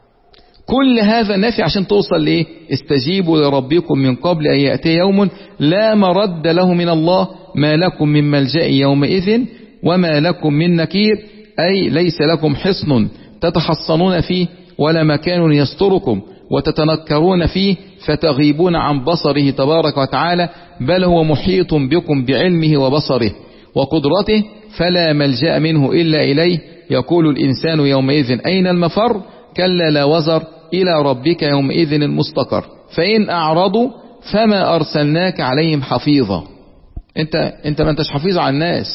كل هذا نافي عشان توصل لإيه؟ استجيبوا لربكم من قبل أن يأتي يوم لا مرد له من الله، ما لكم من ملجأ يومئذ وما لكم من نكير، أي ليس لكم حصن تتحصنون فيه ولا مكان يستركم وتتنكرون فيه فتغيبون عن بصره تبارك وتعالى، بل هو محيط بكم بعلمه وبصره وقدرته، فلا ملجأ منه إلا إليه. يقول الإنسان يومئذ أين المفر؟ كلا لا وزر، إلى ربك يومئذ المستقر. فإن أعرضوا فما أرسلناك عليهم حفيظا. أنت أنت ما أنتش حفيظ على الناس،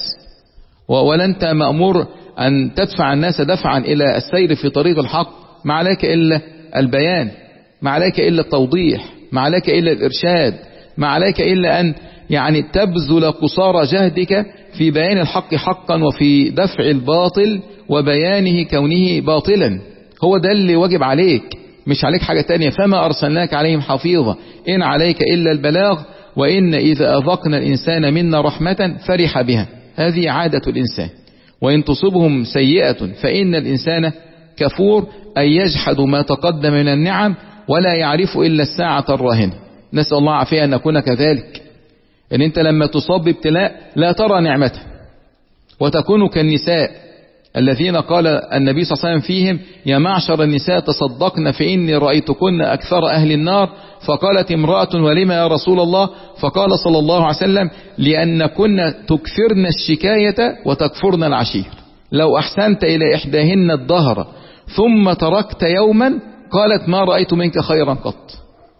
ولا أنت مأمور أن تدفع الناس دفعا إلى السير في طريق الحق. ما عليك إلا البيان، ما عليك إلا التوضيح، ما عليك إلا الإرشاد، ما عليك إلا أن يعني تبذل قصارى جهدك في بيان الحق حقا وفي دفع الباطل وبيانه كونه باطلا. هو ده اللي واجب عليك، مش عليك حاجة تانية. فما أرسلناك عليهم حفيظا إن عليك إلا البلاغ، وإن إذا أذقنا الإنسان منا رحمة فرح بها، هذه عادة الإنسان. وإن تصبهم سيئة فإن الإنسان كفور، أي يجحد ما تقدم من النعم ولا يعرف إلا الساعة الراهنة. نسأل الله عافية أن نكون كذلك، إن أنت لما تصاب بابتلاء لا ترى نعمته وتكون كالنساء الذين قال النبي صلى الله عليه وسلم فيهم: يا معشر النساء تصدقن فإني رأيتكن أكثر أهل النار. فقالت امرأة: ولما يا رسول الله؟ فقال صلى الله عليه وسلم: لأنكن تكثرن الشكاية وتكفرن العشير. لو أحسنت إلى إحداهن الدهر ثم تركت يوما، قالت: ما رأيت منك خيرا قط.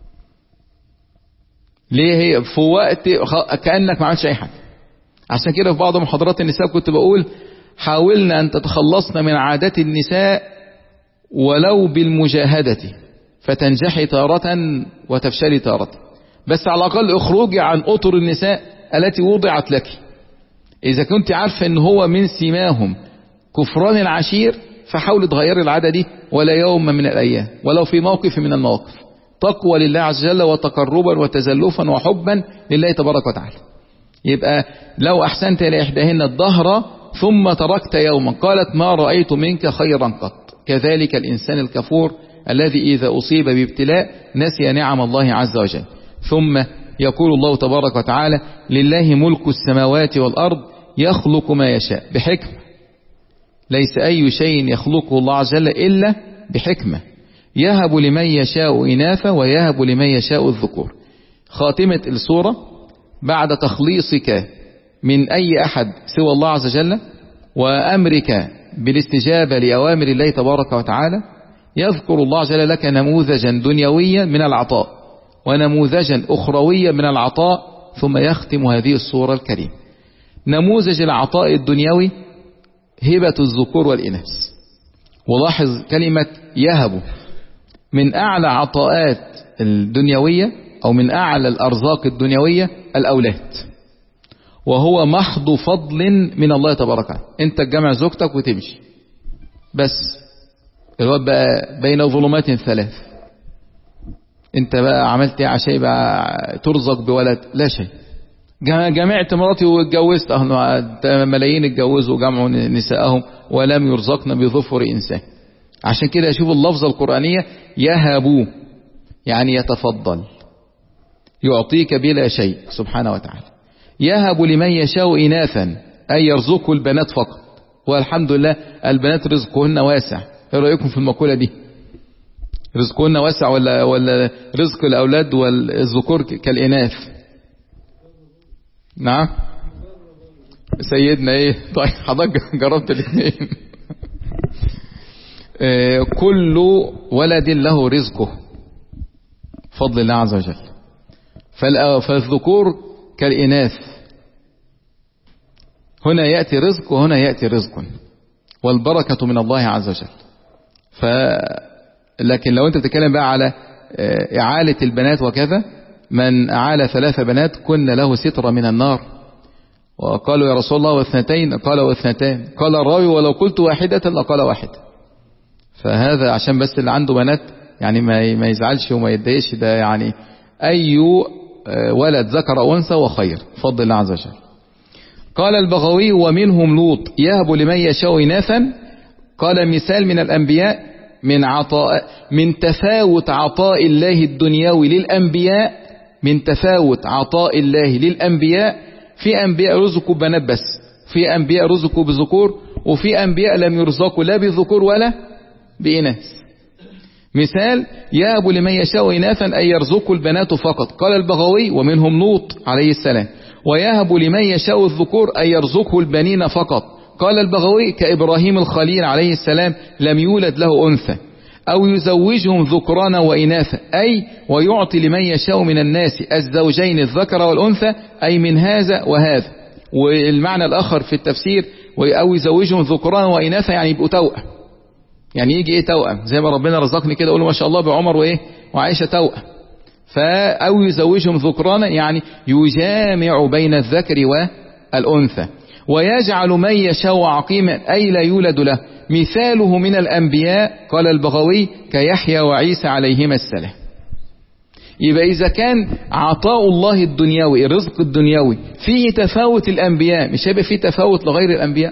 ليه؟ هي في وقت كأنك ما عملتش أي حاجة. عشان كده في بعض محاضرات النساء كنت بقول: حاولنا أن تتخلصن من عادات النساء ولو بالمجاهدة، فتنجحي تارة وتفشلي تارة، بس على الأقل اخرجي عن أطر النساء التي وضعت لك. إذا كنت عارفة أن هو من سماهم كفران العشير، فحاولي تغيري العادة دي ولا يوم من الأيام، ولو في موقف من المواقف، تقوى لله عز وجل وتقربا وتزلفا وحبا لله تبارك وتعالى. يبقى لو أحسنت إلى إحداهن الدهر ثم تركت يوما، قالت: ما رأيت منك خيرا قط. كذلك الإنسان الكفور الذي إذا أصيب بابتلاء نسي نعم الله عز وجل. ثم يقول الله تبارك وتعالى: لله ملك السماوات والأرض يخلق ما يشاء بحكمة. ليس أي شيء يخلقه الله عز وجل إلا بحكمة. يهب لمن يشاء إناثا ويهب لمن يشاء الذكور. خاتمة السورة بعد تخليصك من أي أحد سوى الله عز وجل وأمرك بالاستجابة لأوامر الله تبارك وتعالى، يذكر الله عز وجل لك نموذجا دنيويا من العطاء ونموذجا أخرويا من العطاء، ثم يختم هذه السورة الكريمة. نموذج العطاء الدنيوي هبة الذكور والإناث. ولاحظ كلمة يهب، من أعلى عطاءات الدنيوية أو من أعلى الأرزاق الدنيوية الأولاد، وهو محض فضل من الله تبارك وتعالى. أنت تجمع زوجتك وتمشي، بس الواد بقى بين ظلمات ثلاث، أنت بقى عملت ايه عشان بقى ترزق بولد؟ لا شيء. جمعت مراتي واتجوزت، ملايين اتجوزوا وجمعوا نساءهم ولم يرزقن بظفر إنسان. عشان كده يشوف اللفظة القرآنية يهبوا، يعني يتفضل، يعطيك بلا شيء سبحانه وتعالى. يهب لمن يشاء إناثا، أي يرزقه البنات فقط، والحمد لله البنات رزقهن واسع. ايه رأيكم في المقولة دي؟ رزقهن واسع ولا ولا رزق الأولاد والذكور كالإناث؟ نعم سيدنا ايه؟ طيب حضرتك جربت الاثنين. كل ولد له رزقه فضل الله عز وجل، فالذكور كالإناث، هنا يأتي رزق وهنا يأتي رزق، والبركة من الله عز وجل. ف لكن لو انت بتتكلم بقى على إعالة البنات وكذا، من أعال ثلاث بنات كن له ستر من النار. وقالوا يا رسول الله واثنتين؟ قال واثنتان. قال الراوي ولو قلت واحدة لقال واحد. فهذا عشان بس اللي عنده بنات يعني ما يزعلش وما يتضايقش، ده يعني أي ولد ذكر أو أنثى وخير فضل الله عز وجل. قال البغوي ومنهم لوط يهب لمن يشاء إناثا. قال مثال من الأنبياء من عطاء من تفاوت عطاء الله الدنيوي للأنبياء، من تفاوت عطاء الله للأنبياء، في أنبياء رزقوا بنات بس، في أنبياء رزقوا بذكور، وفي أنبياء لم يرزقوا لا بذكور ولا بإناث. مثال يهب لمن يشاء إناثا أي يرزق البنات فقط. قال البغوي ومنهم لوط عليه السلام ويهب لمن يشاء الذكور أي يرزقه البنين فقط. قال البغوي كإبراهيم الخليل عليه السلام لم يولد له أنثى. أو يزوجهم ذكرانا وإناثا أي ويعطي لمن يشاء من الناس الزوجين الذكر والأنثى، أي من هذا وهذا. والمعنى الآخر في التفسير أو يزوجهم ذكرانا وإناثا يعني يبقوا توأم، يعني يجي ايه توأم زي ما ربنا رزقني كده اقول ما شاء الله بعمر وايه وعائشة توأم. فأو يزوجهم ذكرانا يعني يجامع بين الذكر والأنثى. ويجعل من يشاء عقيما أي لا يولد له، مثاله من الأنبياء قال البغوي كيحيى وعيسى عليهما السلام. يبقى إذا كان عطاء الله الدنيوي الرزق الدنيوي فيه تفاوت الأنبياء، مش هيبقى فيه تفاوت لغير الأنبياء؟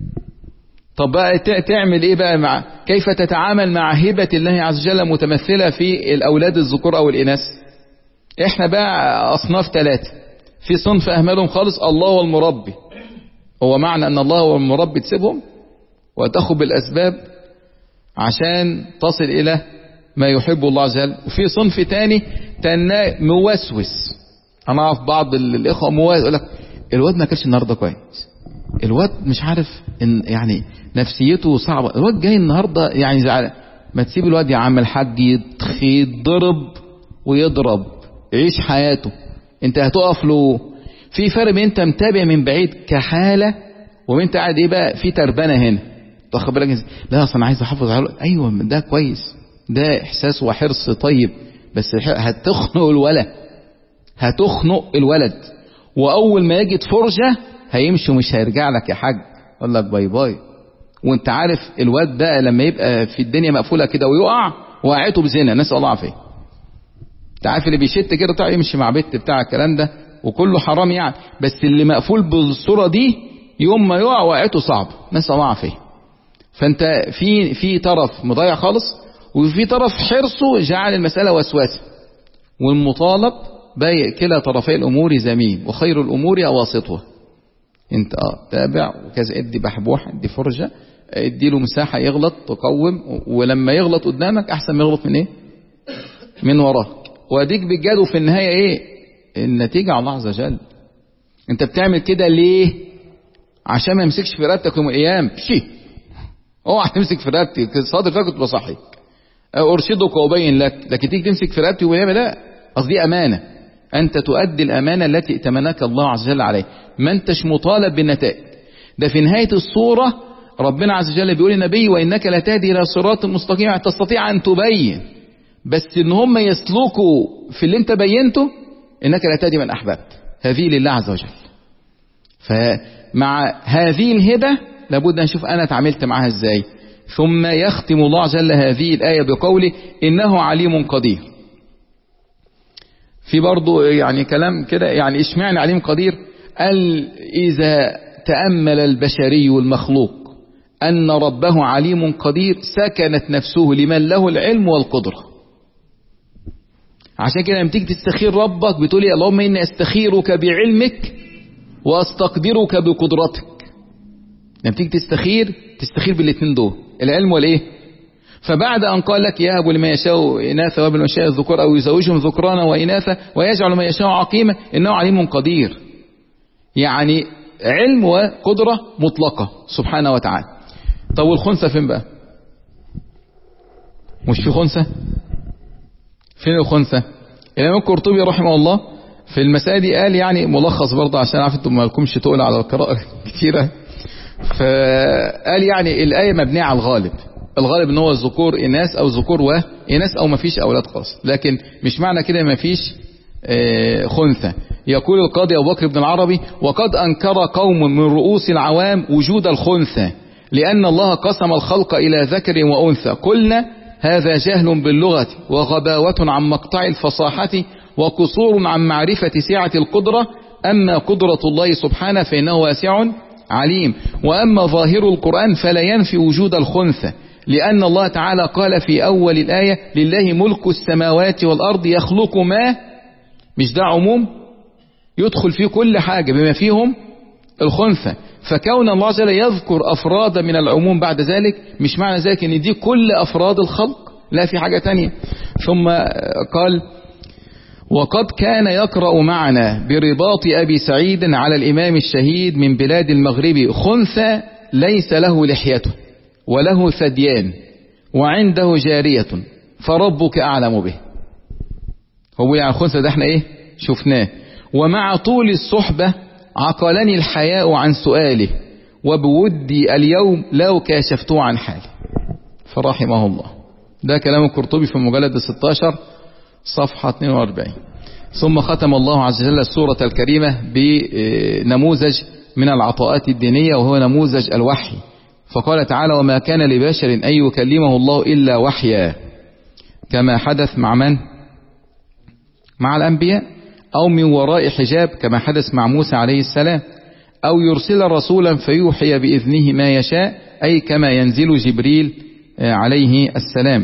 طب بقى تعمل ايه بقى مع كيف تتعامل مع هبة الله عز وجل متمثلة في الأولاد الذكور أو الإناث؟ احنا بقى أصناف ثلاثة. في صنف أهملهم خالص الله والمربي، هو معنى أن الله والمربي تسيبهم وتأخذ بالأسباب عشان تصل إلى ما يحب الله عز وجل. وفي صنف تاني موسوس، أنا أعرف بعض الإخوة موسوس يقول لك الواد ما كانش النهارده كويس، الواد مش عارف إن يعني نفسيته صعبة، الواد جاي النهاردة يعني زعلان. ما تسيب الواد يا عم الحاج يضرب ويضرب يعيش حياته، انت هتقف له. في فرق بين انت متابع من بعيد كحالة وانت قاعد ايه بقى في تربانة هنا تاخد بالك. لا اصلا انا عايز احافظ على الولد. ايوه ده كويس، ده احساس وحرص طيب، بس هتخنق الولد، هتخنق الولد، واول ما يجد فرجة هيمشي ومش هيرجع لك يا حاج، يقول لك باي باي. وانت عارف الواد ده لما يبقى في الدنيا مقفولة كده ويقع وقعته بزنا، نسأل الله عافية. انت عارف اللي بيشت كده بتاع يمشي مع بنت بتاع الكلام ده وكله حرام يعني، بس اللي مقفول بالصورة دي يوم ما يقع وقعته صعب، نسأل الله عافية. فانت في في طرف مضيع خالص، وفي طرف حرصه جعل المسألة وسواسة، والمطالب باي كلا طرفي الأمور زمين وخير الأمور أواسطها. انت اه تابع وكذا، ادي بحبوح، ادي فرجة، ادي له مساحة يغلط تقوم، ولما يغلط قدامك احسن ما يغلط من ايه من وراك. واديك بجد في النهاية ايه النتيجة على الله عز وجل. انت بتعمل كده ليه؟ عشان ما يمسكش في رقبتك يوم القيامة. شي اوعى تمسك في رقبتي، الصادر فيها كنت بصحيك ارشدك وابين لك، لكن تيجي تمسك في رقبتي يوم القيامة لا. قصدي امانة، انت تؤدي الامانة التي ائتمنك الله عز وجل عليه، ما انتش مطالب بالنتائج. ده في نهاية الصورة ربنا عز وجل بيقول للنبي وانك لا تهدي الى صراط مستقيم، تستطيع ان تبين، بس ان هم يسلكوا في اللي انت بينته، انك لا تهدي من احببت، هذه لله عز وجل. فمع هذه الهبة لابد ان نشوف انا اتعاملت معها ازاي. ثم يختم الله عز وجل هذه الآية بقوله انه عليم قدير. في برضو يعني كلام كده، يعني اشمعنى عليم قدير؟ قال اذا تأمل البشري المخلوق ان ربه عليم قدير سكنت نفسه لمن له العلم والقدرة. عشان كده لما تيجي تستخير ربك بتقول لي اللهم اني استخيرك بعلمك واستقدرك بقدرتك. لما تيجي تستخير تستخير بالاثنين دول، العلم والايه. فبعد ان قال لك يهب لمن يشاء اناثا ويهب لمن يشاء الذكور او يزوجهم ذكرانا واناثا ويجعل من يشاء عقيما انه عليم قدير، يعني علم وقدرة مطلقة سبحانه وتعالى. طب والخنثى فين بقى؟ مش في خنثى؟ فين الخنثى؟ الإمام القرطبي رحمه الله في المسائل دي قال يعني ملخص برضه عشان عارف انتم ما لكمش تقول على القراءة كتيرة، فقال يعني الآية مبنية على الغالب. الغالب ان هو الذكور اناث او ذكور واناث او ما فيش اولاد خاص، لكن مش معنى كده ما فيش خنثى. يقول القاضي ابو بكر بن العربي وقد انكر قوم من رؤوس العوام وجود الخنثى لان الله قسم الخلق الى ذكر وانثى. قلنا هذا جهل باللغة وغباوة عن مقطع الفصاحة وقصور عن معرفة سعة القدرة. أما قدرة الله سبحانه فإنه واسع عليم. وأما ظاهر القرآن فلا ينفي وجود الخنثى لأن الله تعالى قال في أول الآية لله ملك السماوات والأرض يخلق ما، مش ده عموم يدخل فيه كل حاجة بما فيهم الخنثى. فكون الله جل يذكر أفراد من العموم بعد ذلك مش معنى ذلك ان دي كل أفراد الخلق، لا في حاجة تانية. ثم قال وقد كان يقرأ معنا برباط أبي سعيد على الإمام الشهيد من بلاد المغرب خنثى ليس له لحيته وله ثديان وعنده جارية فربك أعلم به. هو يعني الخنثى ده احنا ايه شفناه. ومع طول الصحبة عقلني الحياء عن سؤاله وبودي اليوم لو كاشفته عن حالي فرحمه الله. ده كلام القرطبي في المجلد ستة عشر صفحة اثنين وأربعين. ثم ختم الله عز وجل السورة الكريمة بنموذج من العطاءات الدينية وهو نموذج الوحي. فقال تعالى وما كان لبشر أن يكلمه الله إلا وحيا كما حدث مع من؟ مع الأنبياء، أو من وراء حجاب كما حدث مع موسى عليه السلام، أو يرسل رسولا فيوحي بإذنه ما يشاء أي كما ينزل جبريل عليه السلام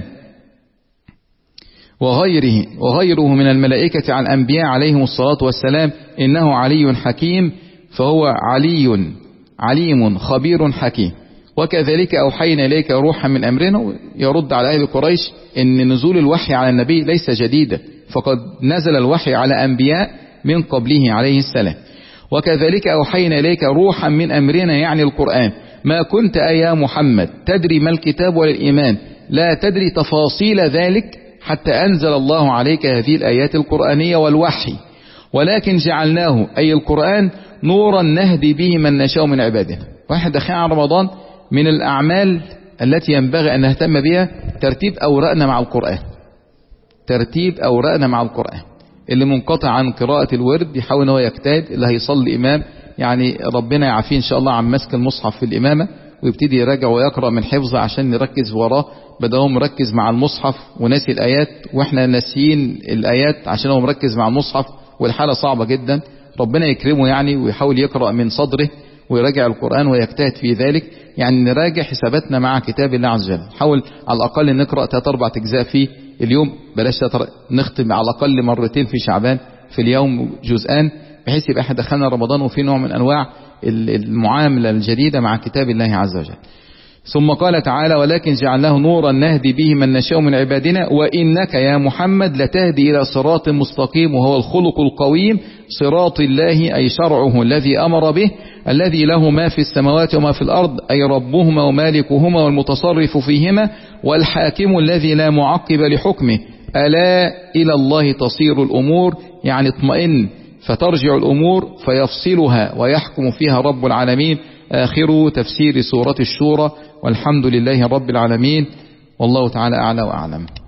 وغيره وغيره من الملائكة عن الأنبياء عليهم الصلاة والسلام. إنه علي حكيم، فهو علي عليم خبير حكيم. وكذلك أوحينا إليك روحا من أمرنا. يرد على أهل قريش إن نزول الوحي على النبي ليس جديدا، فقد نزل الوحي على أنبياء من قبله عليه السلام. وكذلك أوحينا إليك روحا من أمرنا يعني القرآن. ما كنت يا محمد تدري ما الكتاب ولا الإيمان، لا تدري تفاصيل ذلك حتى أنزل الله عليك هذه الآيات القرآنية والوحي، ولكن جعلناه أي القرآن نورا نهدي به من نشاء من عبادنا. واحد داخلين على رمضان من الأعمال التي ينبغي أن نهتم بها ترتيب أوراقنا مع القرآن. ترتيب أوراقنا مع القرآن. اللي منقطع عن قراءة الورد يحاول أنه يجتهد، اللي هيصلي إمام يعني ربنا يعافيه إن شاء الله عن مسك المصحف في الإمامة ويبتدي يراجع ويقرأ من حفظه عشان نركز وراه، بدل هو مركز مع المصحف وناسي الآيات وإحنا ناسيين الآيات عشان هو مركز مع المصحف، والحالة صعبة جدا. ربنا يكرمه يعني ويحاول يقرأ من صدره ويراجع القرآن ويجتهد في ذلك. يعني نراجع حساباتنا مع كتاب الله عز وجل، حاول على الأقل نقرأ ثلاث أربع أجزاء في اليوم، بلاش نختم على الأقل مرتين في شعبان في اليوم جزءان، بحيث يبقى احنا دخلنا رمضان وفي نوع من أنواع المعاملة الجديدة مع كتاب الله عز وجل. ثم قال تعالى ولكن جعلناه نورا نهدي به من نشاء من عبادنا وإنك يا محمد لتهدي إلى صراط مستقيم وهو الخلق القويم صراط الله أي شرعه الذي أمر به الذي له ما في السماوات وما في الأرض أي ربهما ومالكهما والمتصرف فيهما والحاكم الذي لا معقب لحكمه ألا إلى الله تصير الأمور يعني اطمئن فترجع الأمور فيفصلها ويحكم فيها رب العالمين. آخر تفسير سورة الشورى والحمد لله رب العالمين والله تعالى أعلى وأعلم.